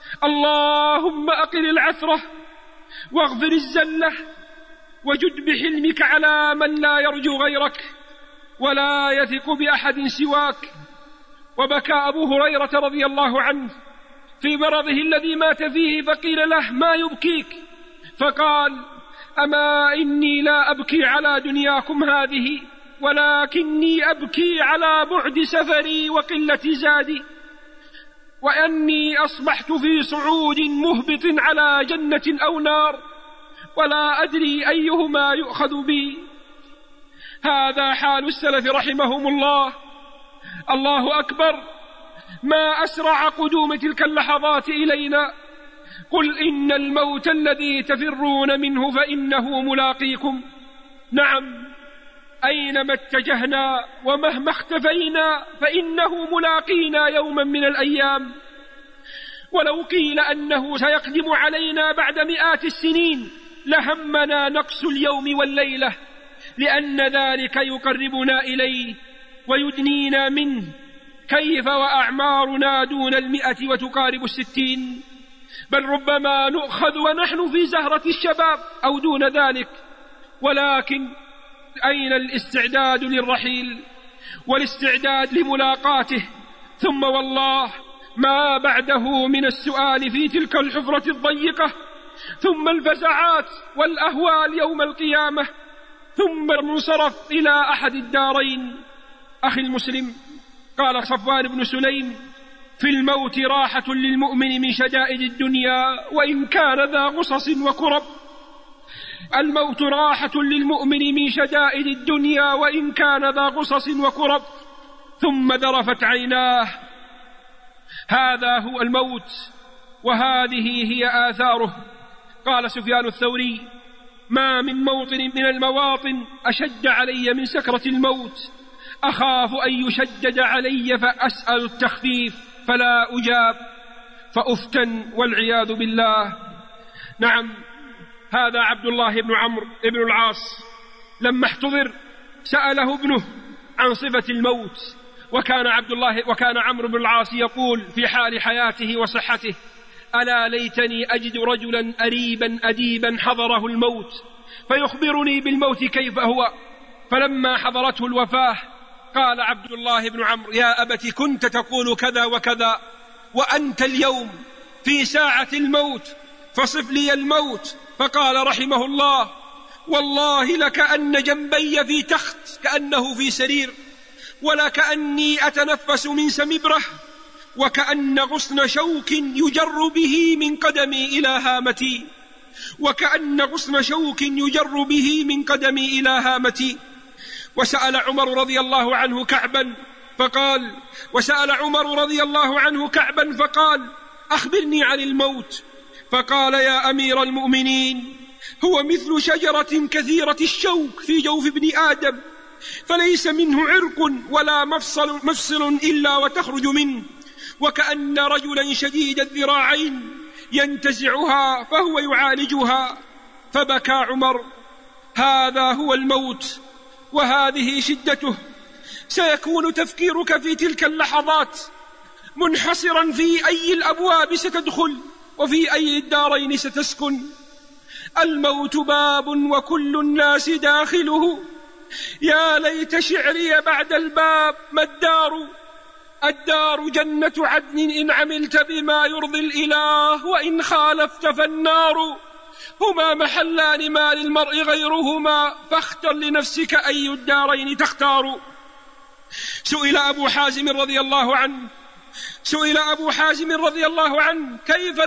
اللهم أقل العثرة واغفر الزلة وجد بحلمك على من لا يرجو غيرك ولا يثق بأحد سواك. وبكى أبو هريرة رضي الله عنه في مرضه الذي مات فيه، فقيل له: ما يبكيك؟ فقال: أما إني لا أبكي على دنياكم هذه، ولكني أبكي على بعد سفري وقلة زادي، وأني أصبحت في صعود مهبط على جنة أو نار، ولا أدري أيهما يؤخذ بي. هذا حال السلف رحمهم الله. الله أكبر، ما أسرع قدوم تلك اللحظات إلينا. قل إن الموت الذي تفرون منه فإنه ملاقيكم. نعم، أينما اتجهنا ومهما اختفينا فإنه ملاقينا يوما من الأيام. ولو قيل أنه سيقدم علينا بعد مئات السنين لهمنا نقص اليوم والليلة، لأن ذلك يقربنا إليه ويدنينا منه. كيف وأعمارنا دون 100 وتقارب 60، بل ربما نؤخذ ونحن في زهرة الشباب أو دون ذلك. ولكن أين الاستعداد للرحيل والاستعداد لملاقاته؟ ثم والله ما بعده من السؤال في تلك الحفرة الضيقة، ثم الفزعات والأهوال يوم القيامة، ثم المنصرف إلى أحد الدارين. أخي المسلم، قال صفوان بن سليم: في الموت راحة للمؤمن من شدائد الدنيا وإن كان ذا غصص وكرب. الموت راحة للمؤمن من شدائد الدنيا وإن كان ذا غصص وكرب. ثم ذرفت عيناه. هذا هو الموت وهذه هي آثاره. قال سفيان الثوري: ما من موطن من المواطن أشد علي من سكرة الموت، أخاف أن يشدد علي فأسأل التخفيف فلا أجاب فأفتن والعياذ بالله. نعم، هذا عبد الله بن عمرو بن العاص لما احتضر سأله ابنه عن صفة الموت، وكان عمرو بن العاص يقول في حال حياته وصحته: ألا ليتني أجد رجلا أريبا أديبا حضره الموت فيخبرني بالموت كيف هو. فلما حضرته الوفاة قال عبد الله بن عمرو: يا أبت كنت تقول كذا وكذا، وأنت اليوم في ساعة الموت فصف لي الموت. فقال رحمه الله: والله لكأن جنبي في تخت كأنه في سرير، ولكأني أتنفس من سمبره، وكأن غصن شوك يجر به من قدمي إلى هامتي، وكأن غصن شوك يجر به من قدمي إلى هامتي. وسأل عمر رضي الله عنه كعبا فقال: أخبرني عن الموت. فقال: يا أمير المؤمنين، هو مثل شجرة كثيرة الشوك في جوف ابن آدم، فليس منه عرق ولا مفصل إلا وتخرج منه، وكأن رجلا شديد الذراعين ينتزعها فهو يعالجها. فبكى عمر. هذا هو الموت وهذه شدته. سيكون تفكيرك في تلك اللحظات منحصرا في أي الأبواب ستدخل وفي أي الدارين ستسكن. الموت باب وكل الناس داخله، يا ليت شعري بعد الباب ما الدار جنة عدن إن عملت بما يرضي الإله، وإن خالفت فالنار. هما محلان ما للمرء غيرهما، فاختر لنفسك أي الدارين تختار. سئل أبو حازم رضي الله عنه: كيف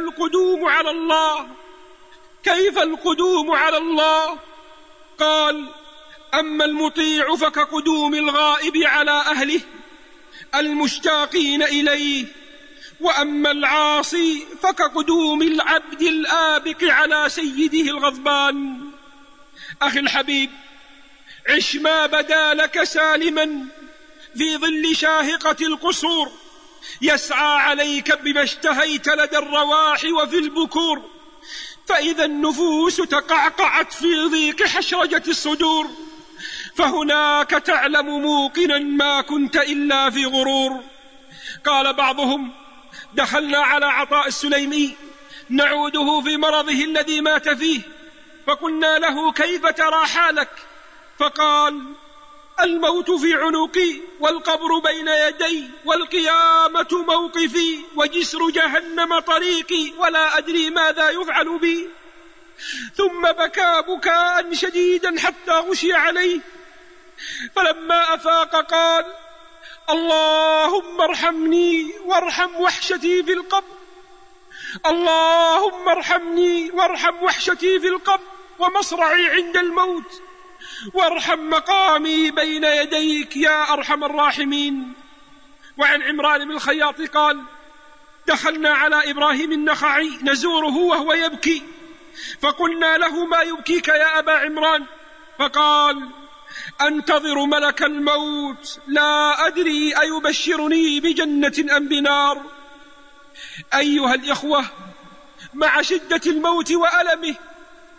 القدوم على الله؟ قال: أما المطيع فكقدوم الغائب على أهله المشتاقين إليه، وأما العاصي فكقدوم العبد الآبق على سيده الغضبان. أخي الحبيب، عش ما بدا لك سالما في ظل شاهقة القصور، يسعى عليك بما اشتهيت لدى الرواح وفي البكور، فإذا النفوس تقعقعت في ضيق حشرجة الصدور، فهناك تعلم موقنا ما كنت إلا في غرور. قال بعضهم: دخلنا على عطاء السليمي نعوده في مرضه الذي مات فيه، فقلنا له: كيف ترى حالك؟ فقال: الموت في عنقي، والقبر بين يدي، والقيامة موقفي، وجسر جهنم طريقي، ولا أدري ماذا يفعل بي. ثم بكى بكاء شديدا حتى غشي عليه، فلما أفاق قال: اللهم ارحمني وارحم وحشتي في القبر، اللهم ارحمني وارحم وحشتي في القبر ومصرعي عند الموت، وارحم مقامي بين يديك يا أرحم الراحمين. وعن عمران بن الخياط قال: دخلنا على إبراهيم النخعي نزوره وهو يبكي، فقلنا له: ما يبكيك يا أبا عمران؟ فقال: أنتظر ملك الموت، لا أدري أيبشرني بجنة أم بنار. أيها الإخوة، مع شدة الموت وألمه،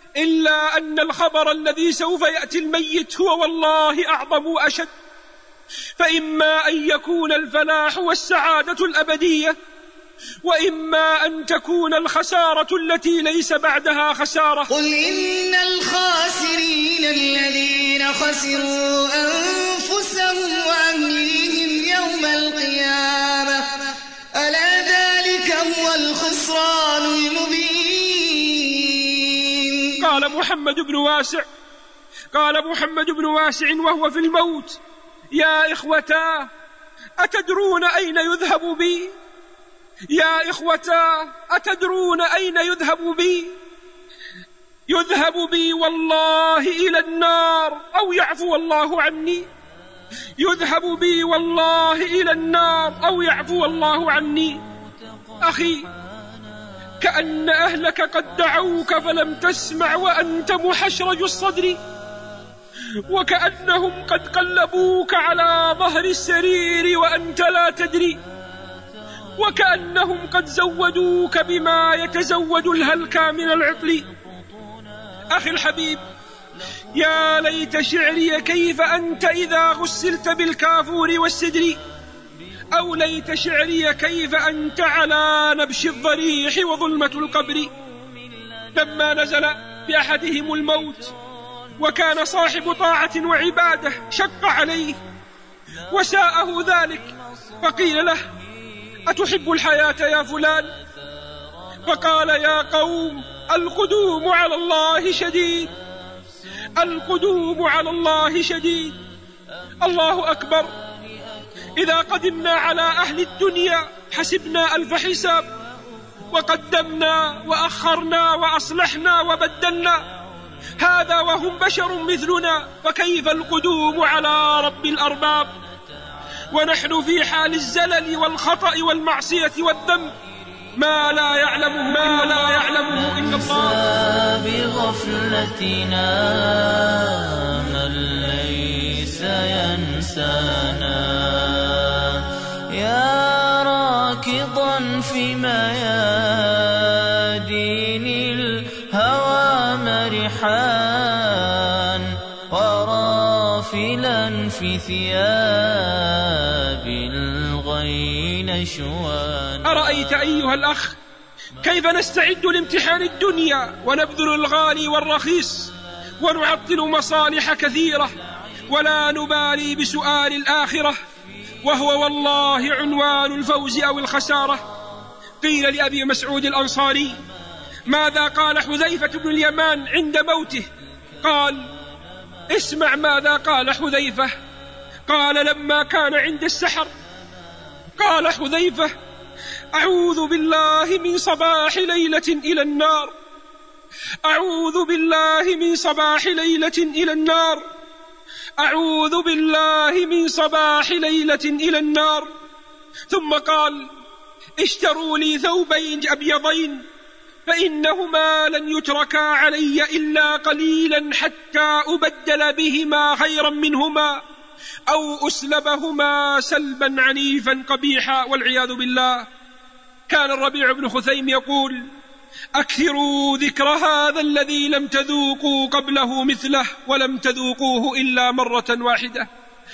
إلا أن الخبر الذي سوف يأتي الميت هو والله أعظم وأشد. فإما أن يكون الفلاح والسعادة الأبدية، وإما أن تكون الخسارة التي ليس بعدها خسارة. قل إن الخاسرين الذين خسروا أنفسهم وأهليهم يوم القيامة ألا ذلك هو الخسران المبين. قال محمد بن واسع وهو في الموت: يا إخوتا أتدرون أين يذهب بي؟ يا إخوتا أتدرون أين يذهب بي؟ يذهب بي والله إلى النار أو يعفو الله عني. يذهب بي والله إلى النار أو يعفو الله عني. أخي، كأن أهلك قد دعوك فلم تسمع وأنت محشرج الصدر، وكأنهم قد قلبوك على ظهر السرير وأنت لا تدري، وكأنهم قد زودوك بما يتزود الهلكى من العطل. أخي الحبيب، يا ليت شعري كيف أنت إذا غسلت بالكافور والسدر، أو ليت شعري كيف أنت على نبش الضريح وظلمة القبر. لما نزل بأحدهم الموت وكان صاحب طاعة وعبادة شق عليه وساءه ذلك، فقيل له: أتحب الحياة يا فلان؟ فقال: يا قوم، القدوم على الله شديد، القدوم على الله شديد. الله أكبر. إذا قدمنا على أهل الدنيا حسبنا ألف حساب، وقدمنا وأخرنا وأصلحنا وبدلنا، هذا وهم بشر مثلنا، فكيف القدوم على رب الأرباب ونحن في حال الزلل والخطأ والمعصية والذنب ما لا يعلمه إلا الله. بغفلتنا من ليس ينسانا، يا راكضا في ميادين الهوى مرحان، ورافلا في ثياب الغي نشوان. أرأيت أيها الأخ كيف نستعد لامتحان الدنيا ونبذل الغالي والرخيص ونعطل مصالح كثيرة ولا نبالي بسؤال الآخرة، وهو والله عنوان الفوز أو الخسارة. قيل لأبي مسعود الأنصاري: ماذا قال حذيفة بن اليمان عند موته؟ قال: اسمع ماذا قال حذيفة. قال: لما كان عند السحر قال حذيفة: أعوذ بالله من صباح ليلة إلى النار، أعوذ بالله من صباح ليلة إلى النار، أعوذ بالله من صباح ليلة إلى النار. ثم قال: اشتروا لي ثوبين أبيضين فإنهما لن يتركا علي إلا قليلا حتى أبدل بهما خيرا منهما أو أسلبهما سلبا عنيفا قبيحا والعياذ بالله. كان الربيع بن خثيم يقول: أكثروا ذكر هذا الذي لم تذوقوا قبله مثله ولم تذوقوه إلا مرة واحدة.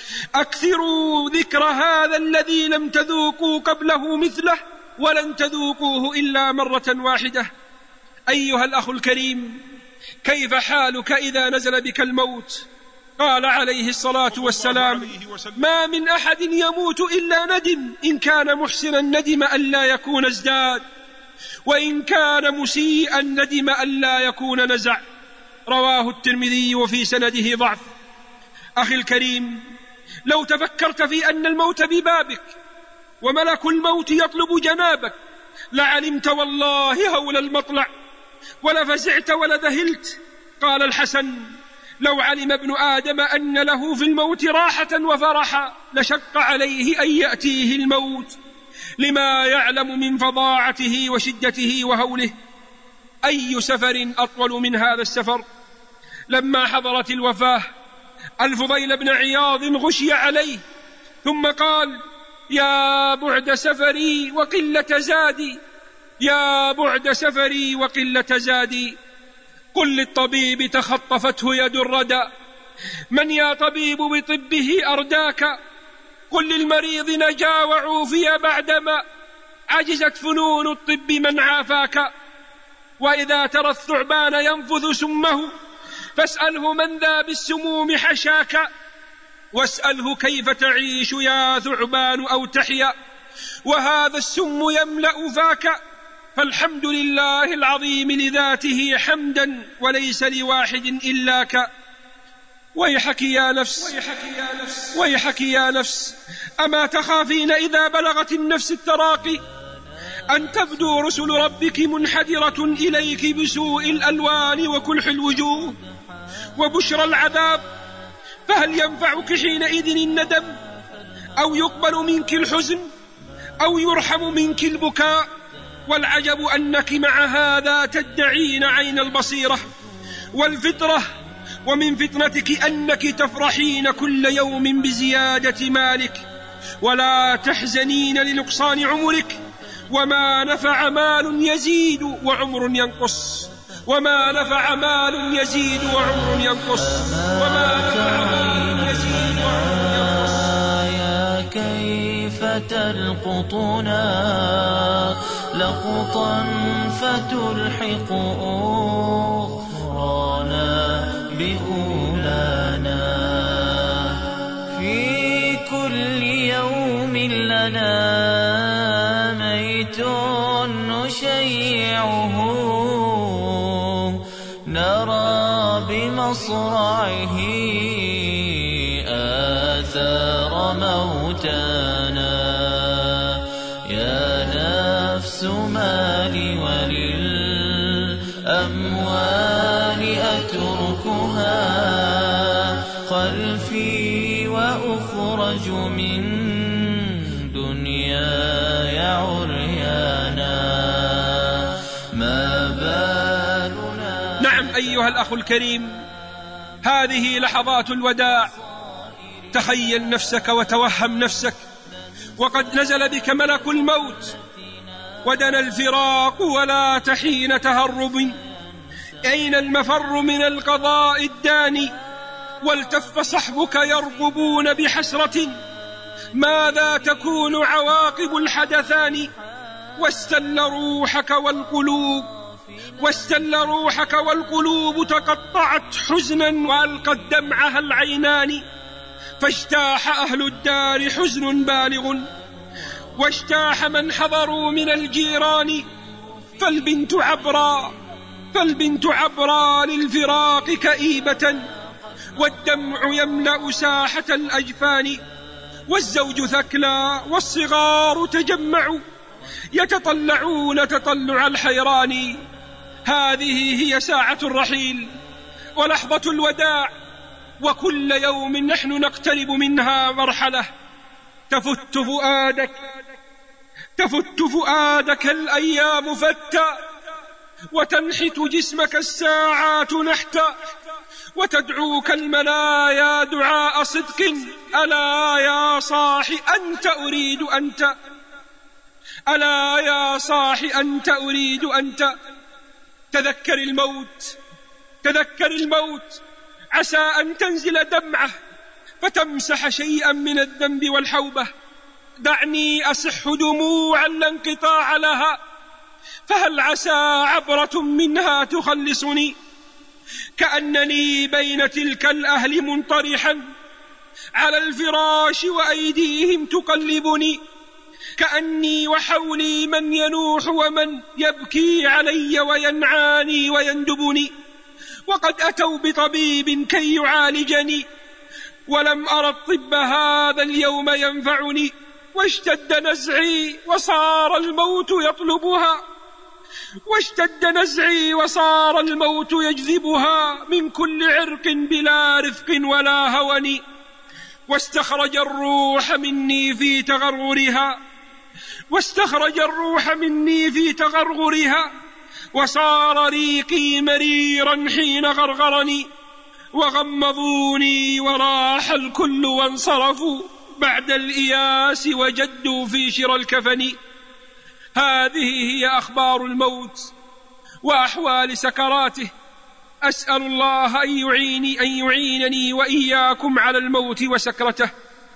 أكثروا ذكر هذا الذي لم تذوقوا قبله مثله ولن تذوقوه إلا مرة واحدة. أيها الأخ الكريم، كيف حالك إذا نزل بك الموت؟ قال عليه الصلاة والسلام: ما من أحد يموت إلا ندم، إن كان محسنا ندم ألا يكون ازداد، وإن كان مسيئا ندم ألا يكون نزع. رواه الترمذي وفي سنده ضعف. أخي الكريم، لو تفكرت في أن الموت ببابك وملك الموت يطلب جنابك لعلمت والله هول المطلع، ولفزعت ولذهلت. قال الحسن: لو علم ابن آدم أن له في الموت راحة وفرحا لشق عليه أن يأتيه الموت، لما يعلم من فظاعته وشدته وهوله. أي سفر أطول من هذا السفر؟ لما حضرت الوفاة الفضيل بن عياض غشي عليه ثم قال: يا بعد سفري وقلة زادي، يا بعد سفري وقلة زادي. قل للطبيب تخطفته يد الردى: من يا طبيب بطبه أرداك؟ قل للمريض نجا وعوفي بعدما عجزت فنون الطب من عافاك. وإذا ترى الثعبان ينفذ سمه فاسأله من ذا بالسموم حشاك. واسأله كيف تعيش يا ثعبان أو تحيا وهذا السم يملأ فاك. فالحمد لله العظيم لذاته حمدا وليس لواحد إلاك. ويحك يا نفس ويحك يا نفس أما تخافين إذا بلغت النفس التراقي أن تبدو رسل ربك منحدرة إليك بسوء الألوان وكلح الوجوه وبشرى العذاب؟ فهل ينفعك حينئذ الندم أو يقبل منك الحزن أو يرحم منك البكاء؟ والعجب أنك مع هذا تدعين عين البصيرة والفطرة، ومن فتنتك أنك تفرحين كل يوم بزيادة مالك ولا تحزنين لنقصان عمرك. وما نفع مال يزيد وعمر ينقص، وما نفع مال يزيد وعمر ينقص، وما نفع مال يزيد وعمر ينقص. يا كيف تلقطنا لقطا فتلحق أخرانا بأولانا في كل يوم لنا ميت نشيعه نرى بمصرعه آثار موتانا. يا نفس ما لي وللأموال أتركها خلفي وأخرج من دنياي عريانا ما بالنا. نعم أيها الأخ الكريم، هذه لحظات الوداع. تخيل نفسك وتوهم نفسك وقد نزل بك ملك الموت ودنا الفراق ولا تحين تهرب. أين المفر من القضاء الداني؟ والتف صحبك يرقبون بحسرة ماذا تكون عواقب الحدثان. واستل روحك والقلوب تقطعت حزنا وألقت دمعها العينان. فاجتاح أهل الدار حزن بالغ واجتاح من حضروا من الجيران. فالبنت عبرا للفراق كئيبة والدمع يملأ ساحة الأجفان. والزوج ثكلى والصغار تجمعوا يتطلعون تطلع الحيران. هذه هي ساعة الرحيل ولحظة الوداع، وكل يوم نحن نقترب منها مرحلة. تفت فؤادك الأيام فتى وتنحت جسمك الساعات نحتا وتدعوك المنايا دعاء صدق. ألا يا صاح أنت أريد أنت. تذكر الموت عسى أن تنزل دمعه فتمسح شيئا من الذنب والحوبة. دعني أصح دموعا لا انقطاع لها فهل عسى عبرة منها تخلصني. كأنني بين تلك الأهل منطرحا على الفراش وأيديهم تقلبني. كأني وحولي من ينوح ومن يبكي علي وينعاني ويندبني. وقد أتوا بطبيب كي يعالجني ولم أرى الطب هذا اليوم ينفعني. واشتد نزعي وصار الموت يجذبها من كل عرق بلا رفق ولا هون. واستخرج الروح مني في تغرغرها وصار ريقي مريرا حين غرغرني. وغمضوني وراح الكل وانصرفوا بعد الإياس وجدوا في شرى الكفن. هذه هي أخبار الموت وأحوال سكراته. أسأل الله أن يعينني وإياكم على الموت وسكرته.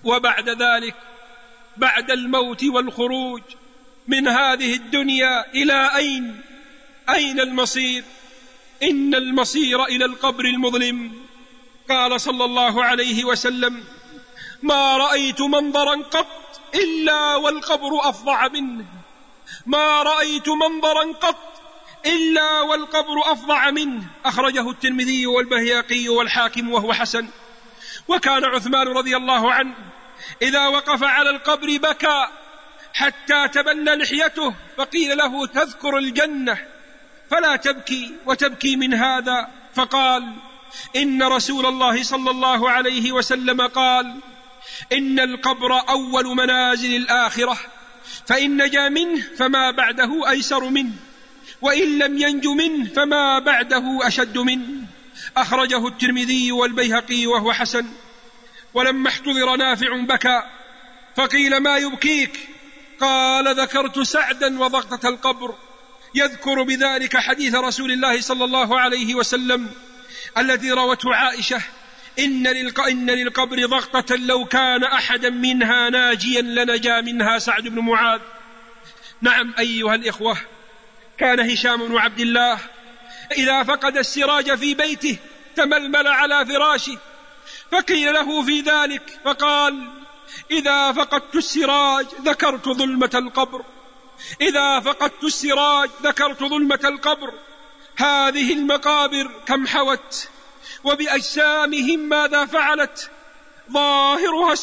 وبعد ذلك بعد الموت والخروج من هذه الدنيا إلى أين المصير؟ إن المصير إلى القبر المظلم. قال صلى الله عليه وسلم: ما رأيت منظرا قط إلا والقبر أفظع منه، ما رأيت منظرا قط إلا والقبر أفظع منه. أخرجه الترمذي والبيهقي والحاكم وهو حسن. وكان عثمان رضي الله عنه إذا وقف على القبر بكى حتى تبلى لحيته، فقيل له: تذكر الجنة فلا تبكي وتبكي من هذا؟ فقال: إن رسول الله صلى الله عليه وسلم قال: إن القبر أول منازل الآخرة، فإن نجا منه فما بعده أيسر منه، وإن لم ينج منه فما بعده أشد منه. أخرجه الترمذي والبيهقي وهو حسن. ولما احتضر نافع بكى، فقيل: ما يبكيك؟ قال: ذكرت سعدا وضغطة القبر. يذكر بذلك حديث رسول الله صلى الله عليه وسلم الذي روته عائشة: إن للقبر ضغطة لو كان أحدا منها ناجيا لنجا منها سعد بن معاذ. نعم أيها الإخوة، كان هشام بن عبد الله إذا فقد السراج في بيته تململ على فراشه، فقيل له في ذلك فقال: إذا فقدت السراج ذكرت ظلمة القبر، إذا فقدت السراج ذكرت ظلمة القبر. هذه المقابر كم حوت، وبأجسامهم ماذا فعلت؟ ظاهرها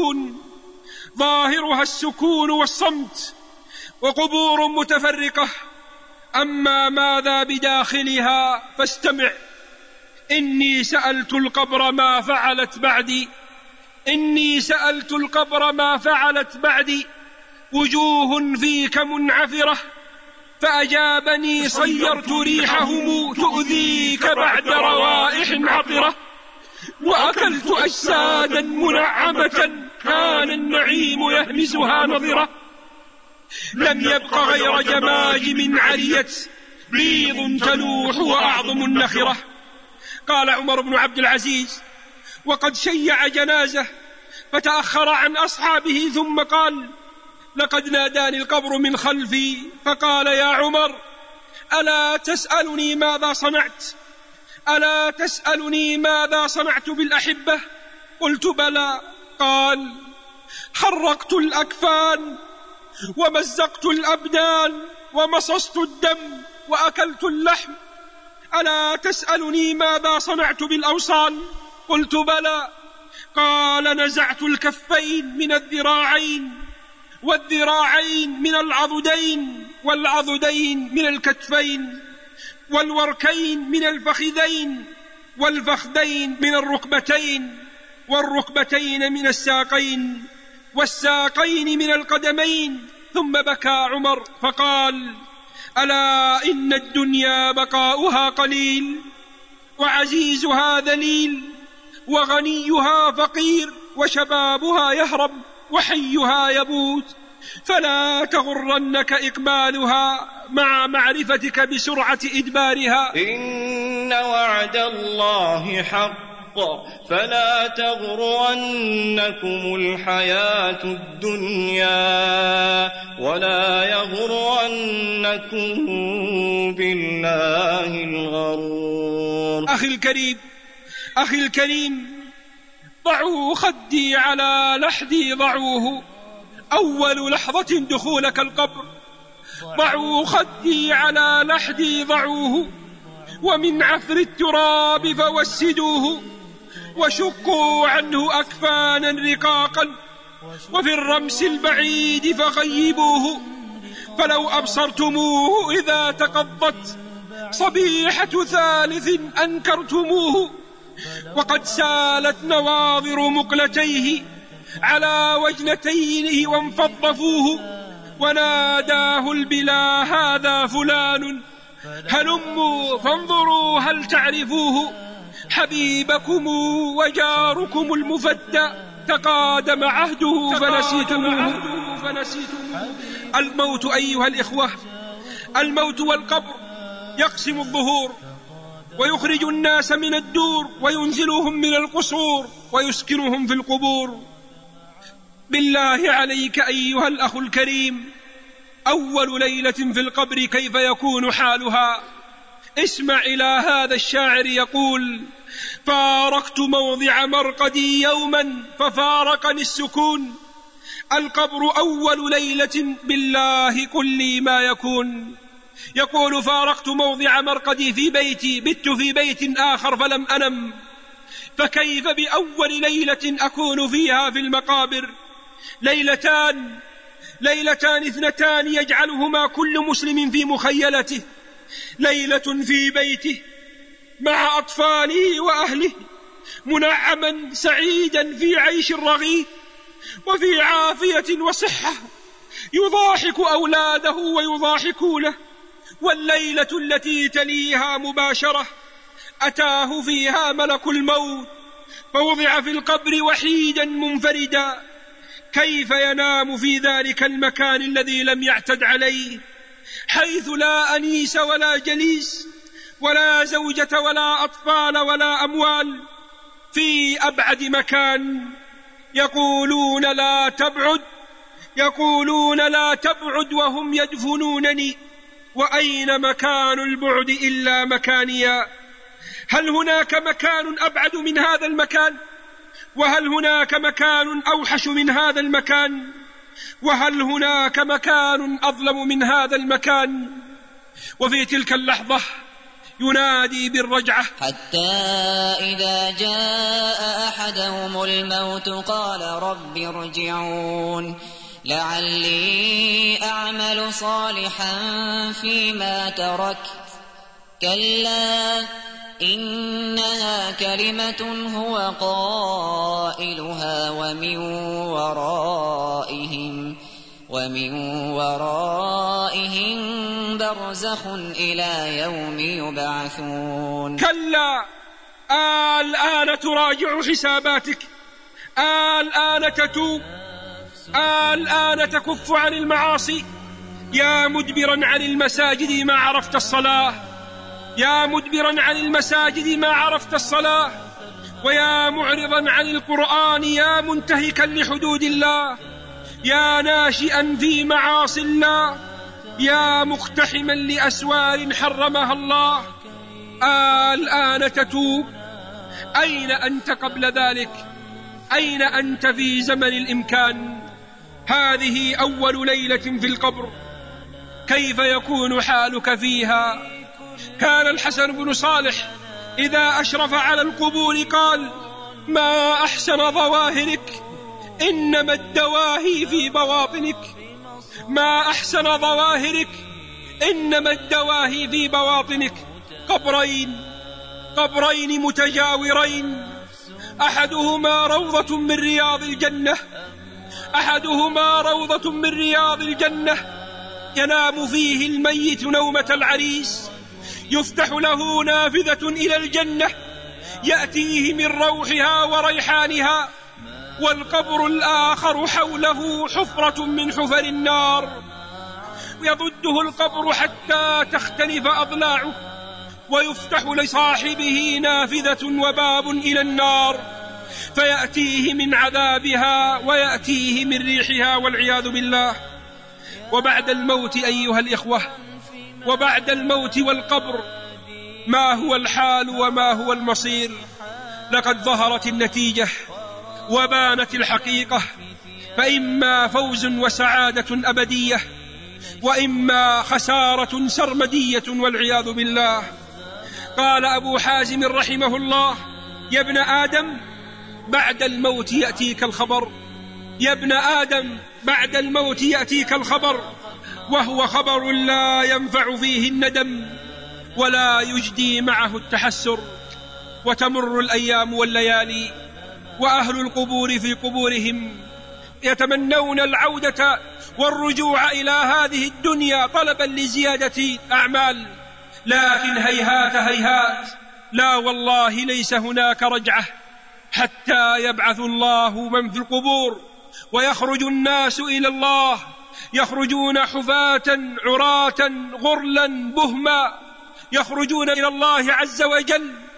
السكون والصمت، وقبور متفرقة. أما ماذا بداخلها فاستمع: إني سألت القبر ما فعلت بعدي، إني سألت القبر ما فعلت بعدي، وجوه فيك منعفرة، فأجابني: صيرت ريحهم تؤذيك بعد روائح عطرة، وأكلت أجسادا منعمة كان النعيم يهمسها نظرة، لم يبق غير جماجم عليت بيض تلوح وأعظم النخرة. قال عمر بن عبد العزيز وقد شيع جنازة فتأخر عن أصحابه ثم قال: لقد ناداني القبر من خلفي فقال: يا عمر، ألا تسألني ماذا صنعت؟ ألا تسألني ماذا صنعت بالأحبة؟ قلت: بلى. قال: حرقت الأكفان ومزقت الأبدان ومصصت الدم وأكلت اللحم. ألا تسألني ماذا صنعت بالأوصال؟ قلت: بلى. قال: نزعت الكفين من الذراعين، والذراعين من العضدين، والعضدين من الكتفين، والوركين من الفخذين، والفخذين من الركبتين، والركبتين من الساقين، والساقين من القدمين. ثم بكى عمر فقال: ألا إن الدنيا بقاؤها قليل، وعزيزها ذليل، وغنيها فقير، وشبابها يهرب، وحيها يبوت، فلا تغرنك إقبالها مع معرفتك بسرعة إدبارها. إن وعد الله حق فلا تغرنكم الحياة الدنيا ولا يغرنكم بالله الغرور. أخي الكريم، ضعوا خدي على لحدي، ضعوه أول لحظة دخولك القبر. ضعوا خدي على لحدي، ضعوه ومن عفر التراب فوسدوه، وشقوا عنه أكفانا رقاقا، وفي الرمس البعيد فغيبوه، فلو أبصرتموه إذا تقضت صبيحة ثالث أنكرتموه، وقد سالت نواظر مقلتيه على وجنتيه وانفض فوه، وناداه البلا: هذا فلان، هلموا فانظروا هل تعرفوه، حبيبكم وجاركم المفدى تقادم عهده فنسيتموه. الموت أيها الإخوة، الموت والقبر يقسم الظهور، ويخرج الناس من الدور، وينزلهم من القصور، ويسكنهم في القبور. بالله عليك أيها الأخ الكريم، أول ليلة في القبر كيف يكون حالها؟ اسمع إلى هذا الشاعر يقول: فارقت موضع مرقدي يوما ففارقني السكون. القبر أول ليلة، بالله كل ما يكون. يقول: فارقت موضع مرقدي في بيتي، بت في بيت آخر فلم أنم، فكيف بأول ليلة أكون فيها في المقابر؟ ليلتان اثنتان يجعلهما كل مسلم في مخيلته: ليلة في بيته مع أطفاله وأهله منعما سعيدا في عيش رغيد وفي عافية وصحة، يضاحك أولاده ويضاحكونه. والليلة التي تليها مباشرة أتاه فيها ملك الموت فوضع في القبر وحيدا منفردا. كيف ينام في ذلك المكان الذي لم يعتد عليه، حيث لا أنيس ولا جليس ولا زوجة ولا أطفال ولا أموال، في أبعد مكان. يقولون لا تبعد وهم يدفنونني، وأين مكان البعد إلا مكانيا؟ هل هناك مكان أبعد من هذا المكان؟ وهل هناك مكان أوحش من هذا المكان؟ وهل هناك مكان أظلم من هذا المكان؟ وفي تلك اللحظة ينادي بالرجعة: حتى إذا جاء أحدهم الموت قال رب ارجعون لعلي أعمل صالحا فيما تركت، كلا إنها كلمة هو قائلها ومن ورائهم برزخ إلى يوم يبعثون. كلا، الآن تراجع حساباتك، الآن تتوب، الآن تكف عن المعاصي. يا مدبرا عن المساجد ما عرفت الصلاة، يا مدبرا عن المساجد ما عرفت الصلاة، ويا معرضا عن القرآن، يا منتهكا لحدود الله، يا ناشئا في معاصي الله، يا مقتحما لأسوار حرمها الله. الآن تتوب. أين أنت قبل ذلك؟ أين أنت في زمن الإمكان؟ هذه أول ليلة في القبر، كيف يكون حالك فيها؟ كان الحسن بن صالح إذا أشرف على القبور قال: ما أحسن ظواهرك، إنما الدواهي في بواطنك. ما أحسن ظواهرك، إنما الدواهي في بواطنك. قبرين متجاورين، أحدهما روضة من رياض الجنة، ينام فيه الميت نومة العريس، يفتح له نافذة إلى الجنة يأتيه من روحها وريحانها. والقبر الآخر حوله حفرة من حفر النار، يضده القبر حتى تختلف أضلاعه، ويفتح لصاحبه نافذة وباب إلى النار، فيأتيه من عذابها ويأتيه من ريحها والعياذ بالله. وبعد الموت أيها الإخوة، وبعد الموت والقبر، ما هو الحال وما هو المصير؟ لقد ظهرت النتيجة وبانت الحقيقة، فإما فوز وسعادة أبدية، وإما خسارة سرمدية والعياذ بالله. قال أبو حازم رحمه الله: يا ابن آدم بعد الموت يأتيك الخبر، يا ابن آدم بعد الموت يأتيك الخبر، وهو خبر لا ينفع فيه الندم ولا يجدي معه التحسر. وتمر الأيام والليالي، وأهل القبور في قبورهم يتمنون العودة والرجوع إلى هذه الدنيا طلبا لزيادة أعمال، لكن هيهات، لا والله ليس هناك رجعة حتى يبعث الله من في القبور ويخرج الناس إلى الله، يخرجون حفاة عراة غرلا بهما، يخرجون إلى الله عز وجل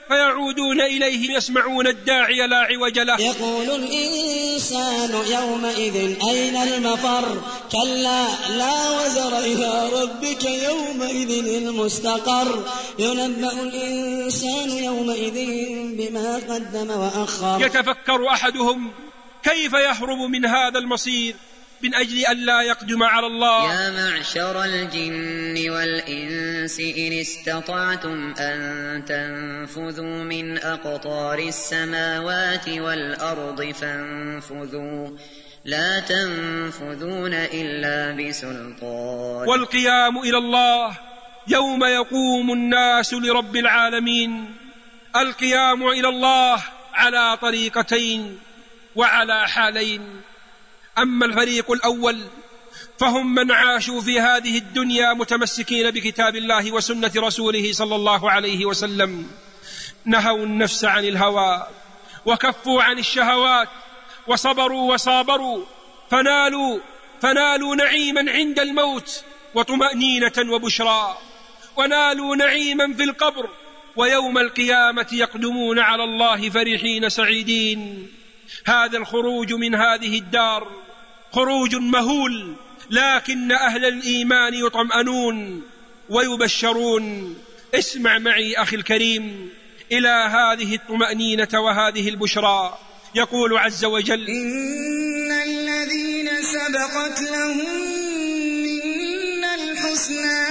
فيعودون إليه يسمعون الداعي لا عوج له. يقول الإنسان يومئذ أين المفر كلا لا وزر إلى ربك يومئذ المستقر ينبأ الإنسان يومئذ بما قدم وأخر. يتفكر أحدهم كيف يهرب من هذا المصير من أجل أن لا يقدم على الله. يا معشر الجن والإنس إن استطعتم أن تنفذوا من أقطار السماوات والأرض فانفذوا لا تنفذون إلا بسلطان. والقيام إلى الله يوم يقوم الناس لرب العالمين. القيام إلى الله على طريقتين وعلى حالين. أما الفريق الأول فهم من عاشوا في هذه الدنيا متمسكين بكتاب الله وسنة رسوله صلى الله عليه وسلم، نهوا النفس عن الهوى وكفوا عن الشهوات وصبروا وصابروا فنالوا نعيما عند الموت وطمأنينة وبشرى، ونالوا نعيما في القبر، ويوم القيامة يقدمون على الله فرحين سعيدين. هذا الخروج من هذه الدار خروج مهول، لكن أهل الإيمان يطمئنون ويبشرون. اسمع معي أخي الكريم إلى هذه الطمأنينة وهذه البشرى. يقول عز وجل: إن الذين سبقت لهم منا الحسنى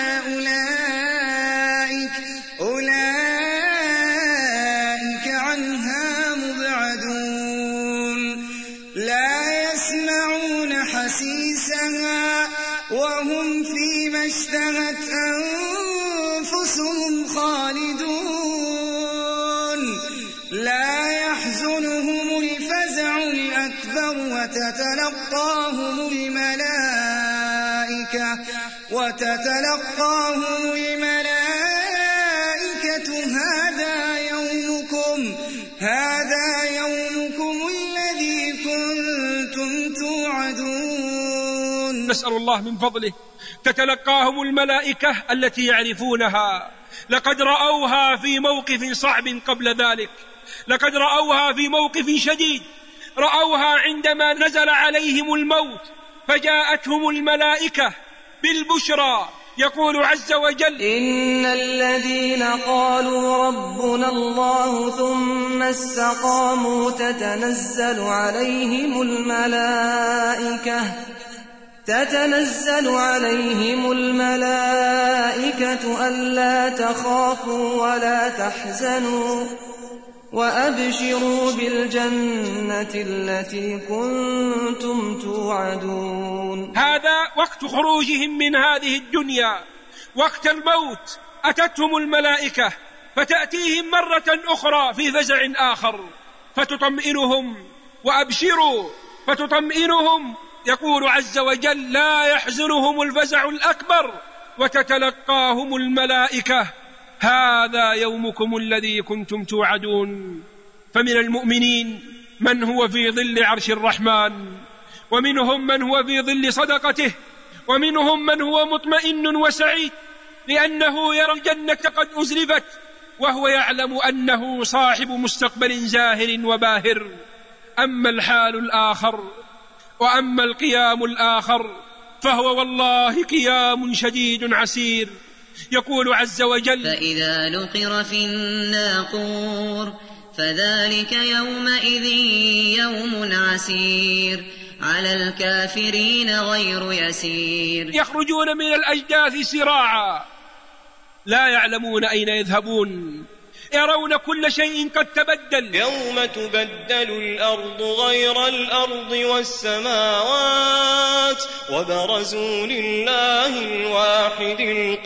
أولئك عنها مبعدون لا يسمعون حسيسها وهم فيما اشتهت أنفسهم خالدون لا يحزنهم الفزع الأكبر وتتلقاهم الملائكة هذا يومكم الذي كنتم توعدون. نسأل الله من فضله تتلقاهم الملائكة التي يعرفونها. لقد رأوها في موقف صعب قبل ذلك، لقد رأوها في موقف شديد، رأوها عندما نزل عليهم الموت فجاءتهم الملائكة بالبشرى. يقول عز وجل: إن الذين قالوا ربنا الله ثم استقاموا تتنزل عليهم الملائكة ألا تخافوا ولا تحزنوا وأبشروا بالجنة التي كنتم توعدون. هذا وقت خروجهم من هذه الدنيا، وقت الموت أتتهم الملائكة فتأتيهم مرة أخرى في فزع آخر فتطمئنهم، وأبشروا فتطمئنهم. يقول عز وجل: لا يحزنهم الفزع الأكبر وتتلقاهم الملائكة هذا يومكم الذي كنتم توعدون. فمن المؤمنين من هو في ظل عرش الرحمن، ومنهم من هو في ظل صدقته، ومنهم من هو مطمئن وسعيد لأنه يرى الجنة قد أزلفت، وهو يعلم أنه صاحب مستقبل زاهر وباهر. أما الحال الآخر وأما القيام الآخر فهو والله قيام شديد عسير. يقول عز وجل: فإذا نقر في الناقور فذلك يومئذ يوم عسير على الكافرين غير يسير. يخرجون من الأجداث سراعا لا يعلمون أين يذهبون، يرون كل شيء قد تبدل. يوم تبدل الأرض غير الأرض والسماوات وبرزوا لله الواحد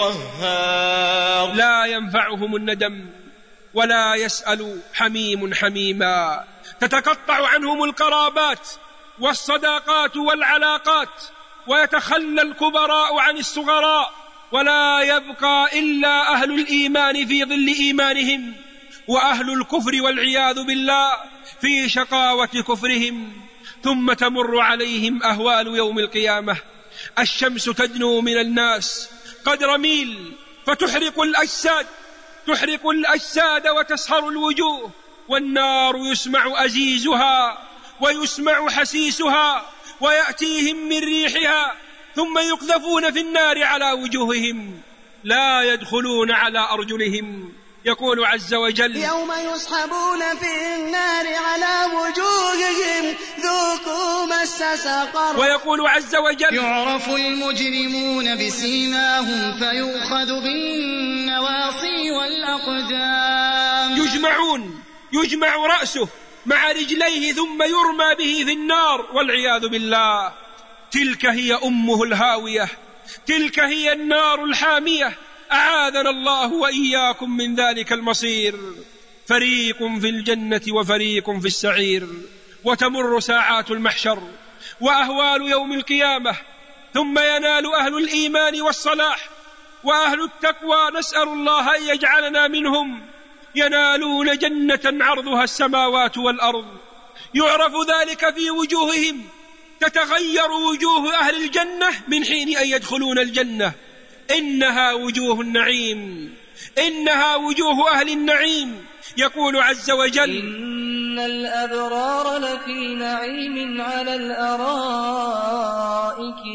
القهار. لا ينفعهم الندم ولا يسأل حميم حميما. تتقطع عنهم القرابات والصداقات والعلاقات، ويتخلى الكبراء عن الصغراء، ولا يبقى إلا أهل الإيمان في ظل إيمانهم، وأهل الكفر والعياذ بالله في شقاوة كفرهم. ثم تمر عليهم أهوال يوم القيامة. الشمس تدنو من الناس قدر ميل فتحرق الأجساد، تحرق الأجساد وتسهر الوجوه، والنار يسمع أزيزها ويسمع حسيسها ويأتيهم من ريحها، ثم يقذفون في النار على وجوههم لا يدخلون على أرجلهم. يقول عز وجل: يوم يسحبون في النار على وجوههم ذوقوا مس سقر. ويقول عز وجل: يعرف المجرمون بسيماهم فيؤخذ بالنواصي والأقدام. يجمع رأسه مع رجليه ثم يرمى به في النار والعياذ بالله. تلك هي أمه الهاوية، تلك هي النار الحامية، أعاذنا الله وإياكم من ذلك المصير. فريق في الجنة وفريق في السعير. وتمر ساعات المحشر وأهوال يوم القيامة، ثم ينال أهل الإيمان والصلاح وأهل التقوى، نسأل الله أن يجعلنا منهم، ينالون جنة عرضها السماوات والأرض. يعرف ذلك في وجوههم، تتغير وجوه أهل الجنة من حين أن يدخلون الجنة. إنها وجوه النعيم، إنها وجوه أهل النعيم. يقول عز وجل: إن الأبرار لفي نعيم على الأرائك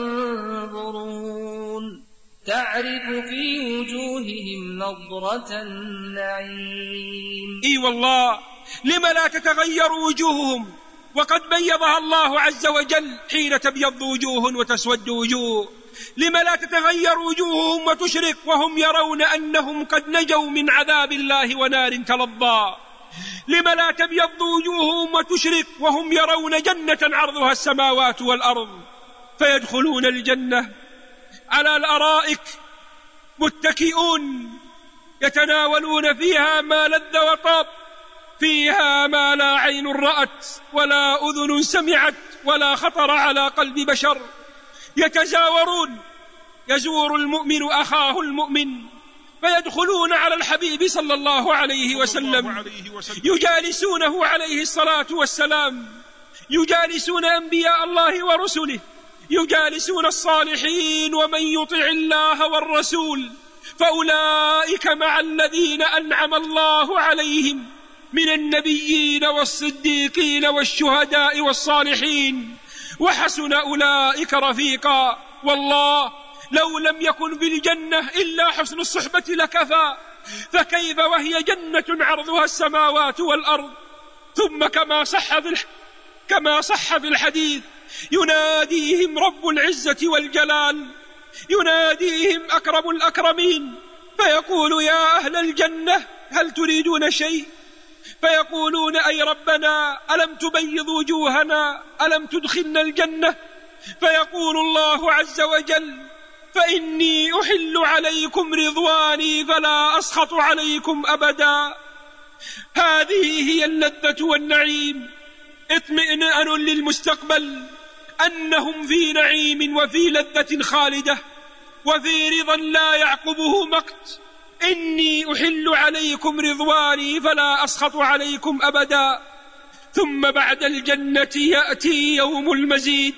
ينظرون تعرف في وجوههم نضرة النعيم. إي والله، لما لا تتغير وجوههم وقد بيضها الله عز وجل حين تبيض وجوه وتسود وجوه؟ لما لا تتغير وجوههم وتشرق وهم يرون أنهم قد نجوا من عذاب الله ونار تلظى؟ لما لا تبيض وجوههم وتشرق وهم يرون جنة عرضها السماوات والأرض؟ فيدخلون الجنة على الأرائك متكئون، يتناولون فيها ما لذ وطاب، فيها ما لا عين رأت ولا أذن سمعت ولا خطر على قلب بشر. يتزاورون، يزور المؤمن أخاه المؤمن، فيدخلون على الحبيب صلى الله عليه وسلم، يجالسونه عليه الصلاة والسلام، يجالسون أنبياء الله ورسله، يجالسون الصالحين ومن يطع الله والرسول، فأولئك مع الذين أنعم الله عليهم من النبيين والصديقين والشهداء والصالحين، وحسن أولئك رفيقا. والله لو لم يكن في الجنة إلا حسن الصحبة لكفى، فكيف وهي جنة عرضها السماوات والأرض؟ ثم كما صح في الحديث: يناديهم رب العزة والجلال، يناديهم أكرم الأكرمين، فيقول: يا أهل الجنة هل تريدون شيء؟ فيقولون: أي ربنا ألم تبيض وجوهنا، ألم تدخلنا الجنة؟ فيقول الله عز وجل: فإني أحل عليكم رضواني فلا أسخط عليكم أبدا. هذه هي اللذة والنعيم. اطمئنان للمستقبل أنهم في نعيم وفي لذة خالدة وفي رضا لا يعقبه مقت. إني أحل عليكم رضواني فلا أسخط عليكم أبدا. ثم بعد الجنة يأتي يوم المزيد،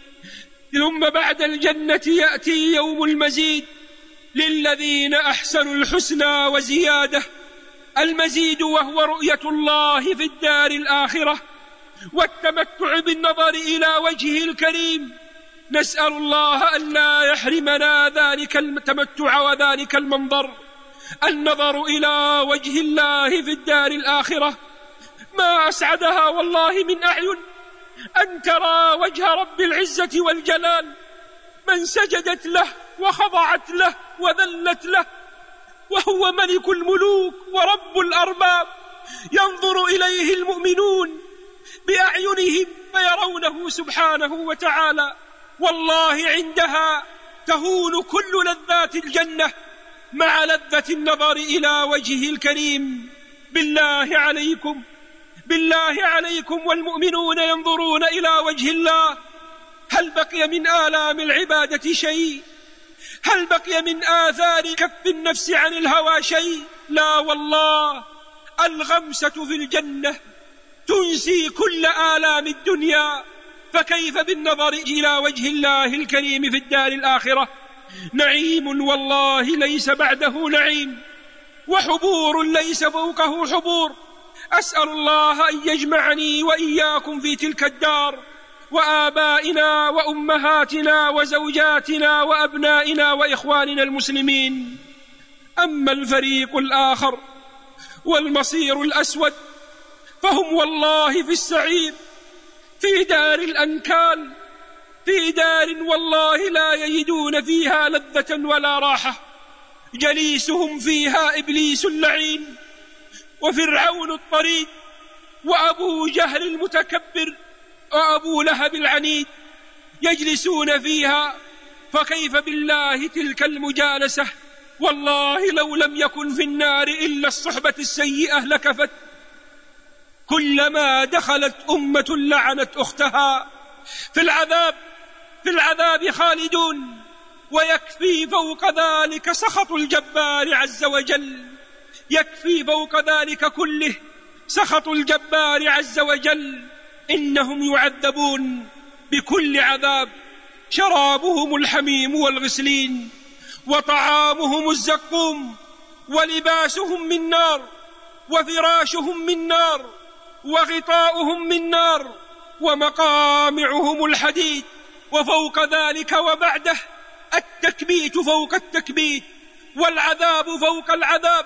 للذين أحسنوا الحسنى وزيادة. المزيد وهو رؤية الله في الدار الآخرة والتمتع بالنظر إلى وجهه الكريم. نسأل الله أن لا يحرمنا ذلك التمتع وذلك المنظر. النظر إلى وجه الله في الدار الآخرة ما أسعدها والله من أعين، أن ترى وجه رب العزة والجلال من سجدت له وخضعت له وذلت له، وهو ملك الملوك ورب الأرباب، ينظر إليه المؤمنون بأعينهم فيرونه سبحانه وتعالى. والله عندها تهون كل لذات الجنة مع لذة النظر إلى وجهه الكريم. بالله عليكم والمؤمنون ينظرون إلى وجه الله، هل بقي من آلام العبادة شيء؟ هل بقي من آثار كف النفس عن الهوى شيء؟ لا والله، الغمسة في الجنة تنسي كل آلام الدنيا، فكيف بالنظر إلى وجه الله الكريم في الدار الآخرة؟ نعيم والله ليس بعده نعيم، وحبور ليس فوقه حبور. أسأل الله أن يجمعني وإياكم في تلك الدار، وآبائنا وأمهاتنا وزوجاتنا وأبنائنا وإخواننا المسلمين. أما الفريق الآخر والمصير الأسود فهم والله في السعير، في دار الأنكال، في دار والله لا يجدون فيها لذة ولا راحة، جليسهم فيها إبليس اللعين وفرعون الطريد وأبو جهل المتكبر وأبو لهب العنيد، يجلسون فيها. فكيف بالله تلك المجالسة؟ والله لو لم يكن في النار إلا الصحبة السيئة لكفت. كلما دخلت أمة لعنت أختها. في العذاب خالدون، ويكفي فوق ذلك سخط الجبار عز وجل، يكفي فوق ذلك كله سخط الجبار عز وجل. إنهم يعذبون بكل عذاب، شرابهم الحميم والغسلين، وطعامهم الزقوم، ولباسهم من نار، وفراشهم من نار، وغطاؤهم من نار، ومقامعهم الحديد. وفوق ذلك وبعده التكبيت فوق التكبيت، والعذاب فوق العذاب.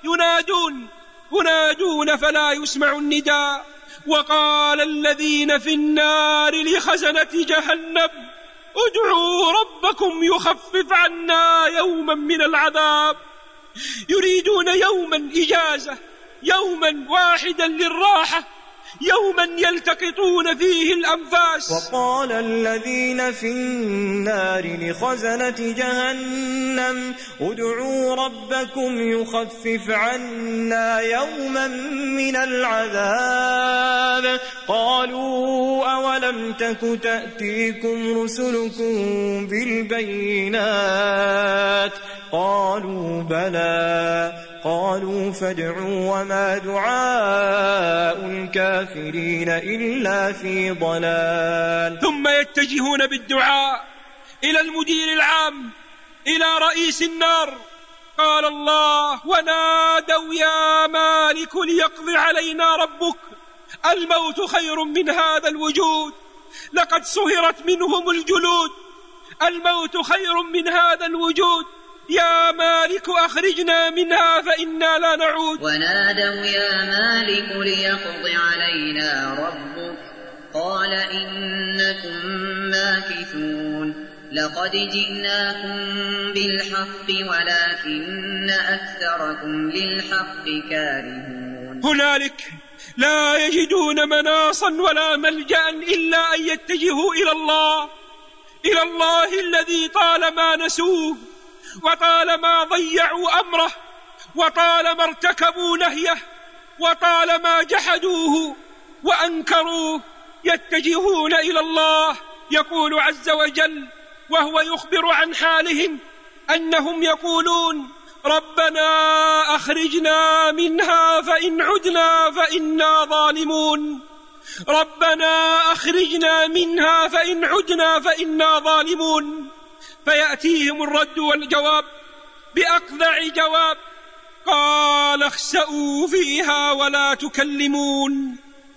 ينادون فلا يسمع النداء. وقال الذين في النار لخزنة جهنم ادعوا ربكم يخفف عنا يوما من العذاب. يريدون يوما إجازة، يوما واحدا للراحة، يوما يلتقطون فيه الأنفاس. وقال الذين في النار لخزنة جهنم ادعوا ربكم يخفف عنا يوما من العذاب. قالوا أولم تك تأتيكم رسلكم بالبينات؟ قالوا بلى. قالوا فادعوا وما دعاء الكافرين إلا في ضلال. ثم يتجهون بالدعاء إلى المدير العام، إلى رئيس النار. قال الله ونادوا يا مالك ليقضي علينا ربك، الموت خير من هذا الوجود، لقد صهرت منهم الجلود، الموت خير من هذا الوجود، يا مالك أخرجنا منها فإنا لا نعود. ونادوا يا مالك ليقض علينا ربك، قال إنكم ماكثون، لقد جئناكم بالحق ولكن أكثركم للحق كارهون. هنالك لا يجدون مناصا ولا ملجأ إلا أن يتجهوا إلى الله، إلى الله الذي طالما نسوه، وطالما ضيعوا أمره، وطالما ارتكبوا نهيه، وطالما جحدوه وأنكروه. يتجهون إلى الله. يقول عز وجل وهو يخبر عن حالهم أنهم يقولون ربنا أخرجنا منها فإن عدنا فإنا ظالمون، ربنا أخرجنا منها فإن عدنا فإنا ظالمون. فيأتيهم الرد والجواب بأقذع جواب، قال اخسئوا فيها ولا تكلمون،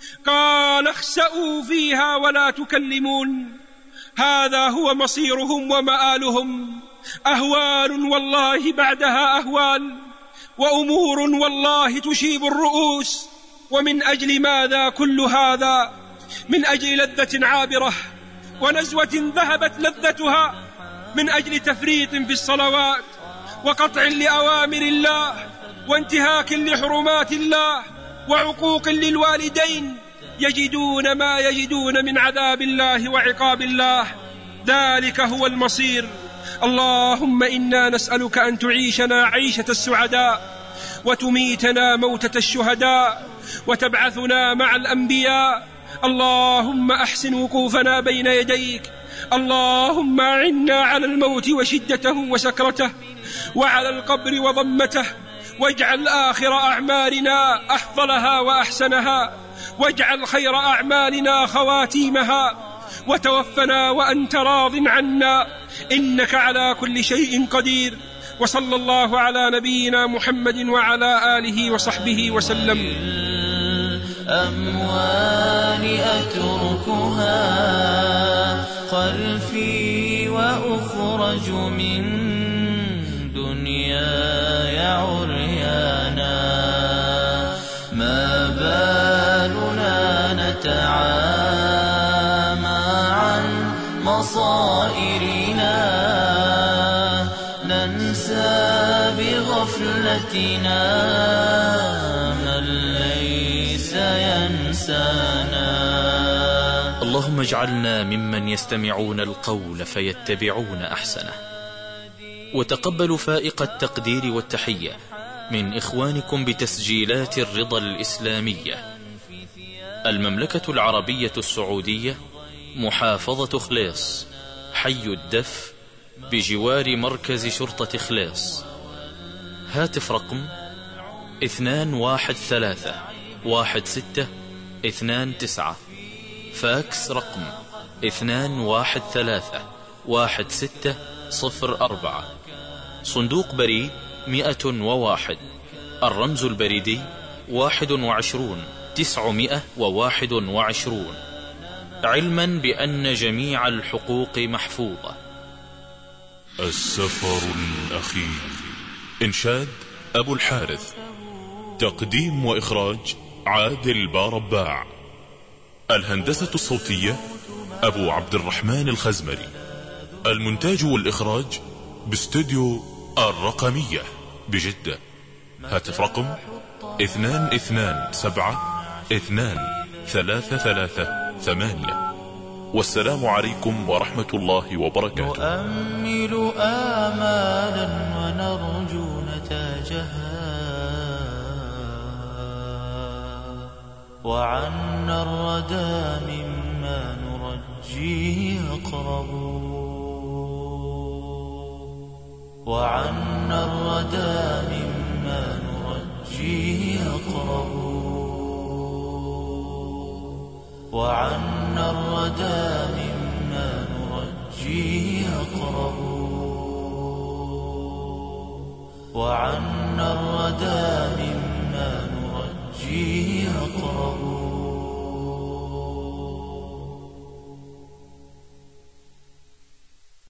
قال اخسئوا فيها ولا تكلمون. هذا هو مصيرهم ومآلهم، أهوال والله بعدها أهوال، وأمور والله تشيب الرؤوس. ومن أجل ماذا كل هذا؟ من أجل لذة عابرة ونزوة ذهبت لذتها، من أجل تفريط في الصلوات، وقطع لأوامر الله، وانتهاك لحرمات الله، وعقوق للوالدين. يجدون ما يجدون من عذاب الله وعقاب الله. ذلك هو المصير. اللهم إنا نسألك أن تعيشنا عيشة السعداء، وتميتنا موتة الشهداء، وتبعثنا مع الأنبياء. اللهم أحسن وقوفنا بين يديك. اللهم أعنا على الموت وشدته وسكرته، وعلى القبر وضمته، واجعل آخر أعمالنا أفضلها وأحسنها، واجعل خير أعمالنا خواتيمها، وتوفنا وأنت راض عنا، إنك على كل شيء قدير. وصلى الله على نبينا محمد وعلى آله وصحبه وسلم. الأموال أتركها خلفي وأخرج من دنياي عريانا، ما بالنا نتعامى عن مصائرنا، ننسى بغفلتنا من ليس ينسانا. اللهم اجعلنا ممن يستمعون القول فيتبعون أحسنه. وتقبلوا فائق التقدير والتحية من إخوانكم بتسجيلات الرضا الإسلامية، المملكة العربية السعودية، محافظة خليص، حي الدف، بجوار مركز شرطة خليص. هاتف رقم 213-1629. فاكس رقم 213-1604. صندوق بريد 101. الرمز البريدي 21921، علما بأن جميع الحقوق محفوظة. السفر الأخير. إنشاد أبو الحارث. تقديم وإخراج عادل بارباع. الهندسة الصوتية أبو عبد الرحمن الخزمري. المونتاج والإخراج باستوديو الرقمية بجدة. هاتف رقم 227-233-8. والسلام عليكم ورحمة الله وبركاته. نؤمل آمالا ونرجو نتاجها، وعنا الردى مما نرجيه أقرب، وعنا الردى مما نرجيه أقرب، وعنا الردى مما نرجيه أقرب، وعنا الردى مما نرجيه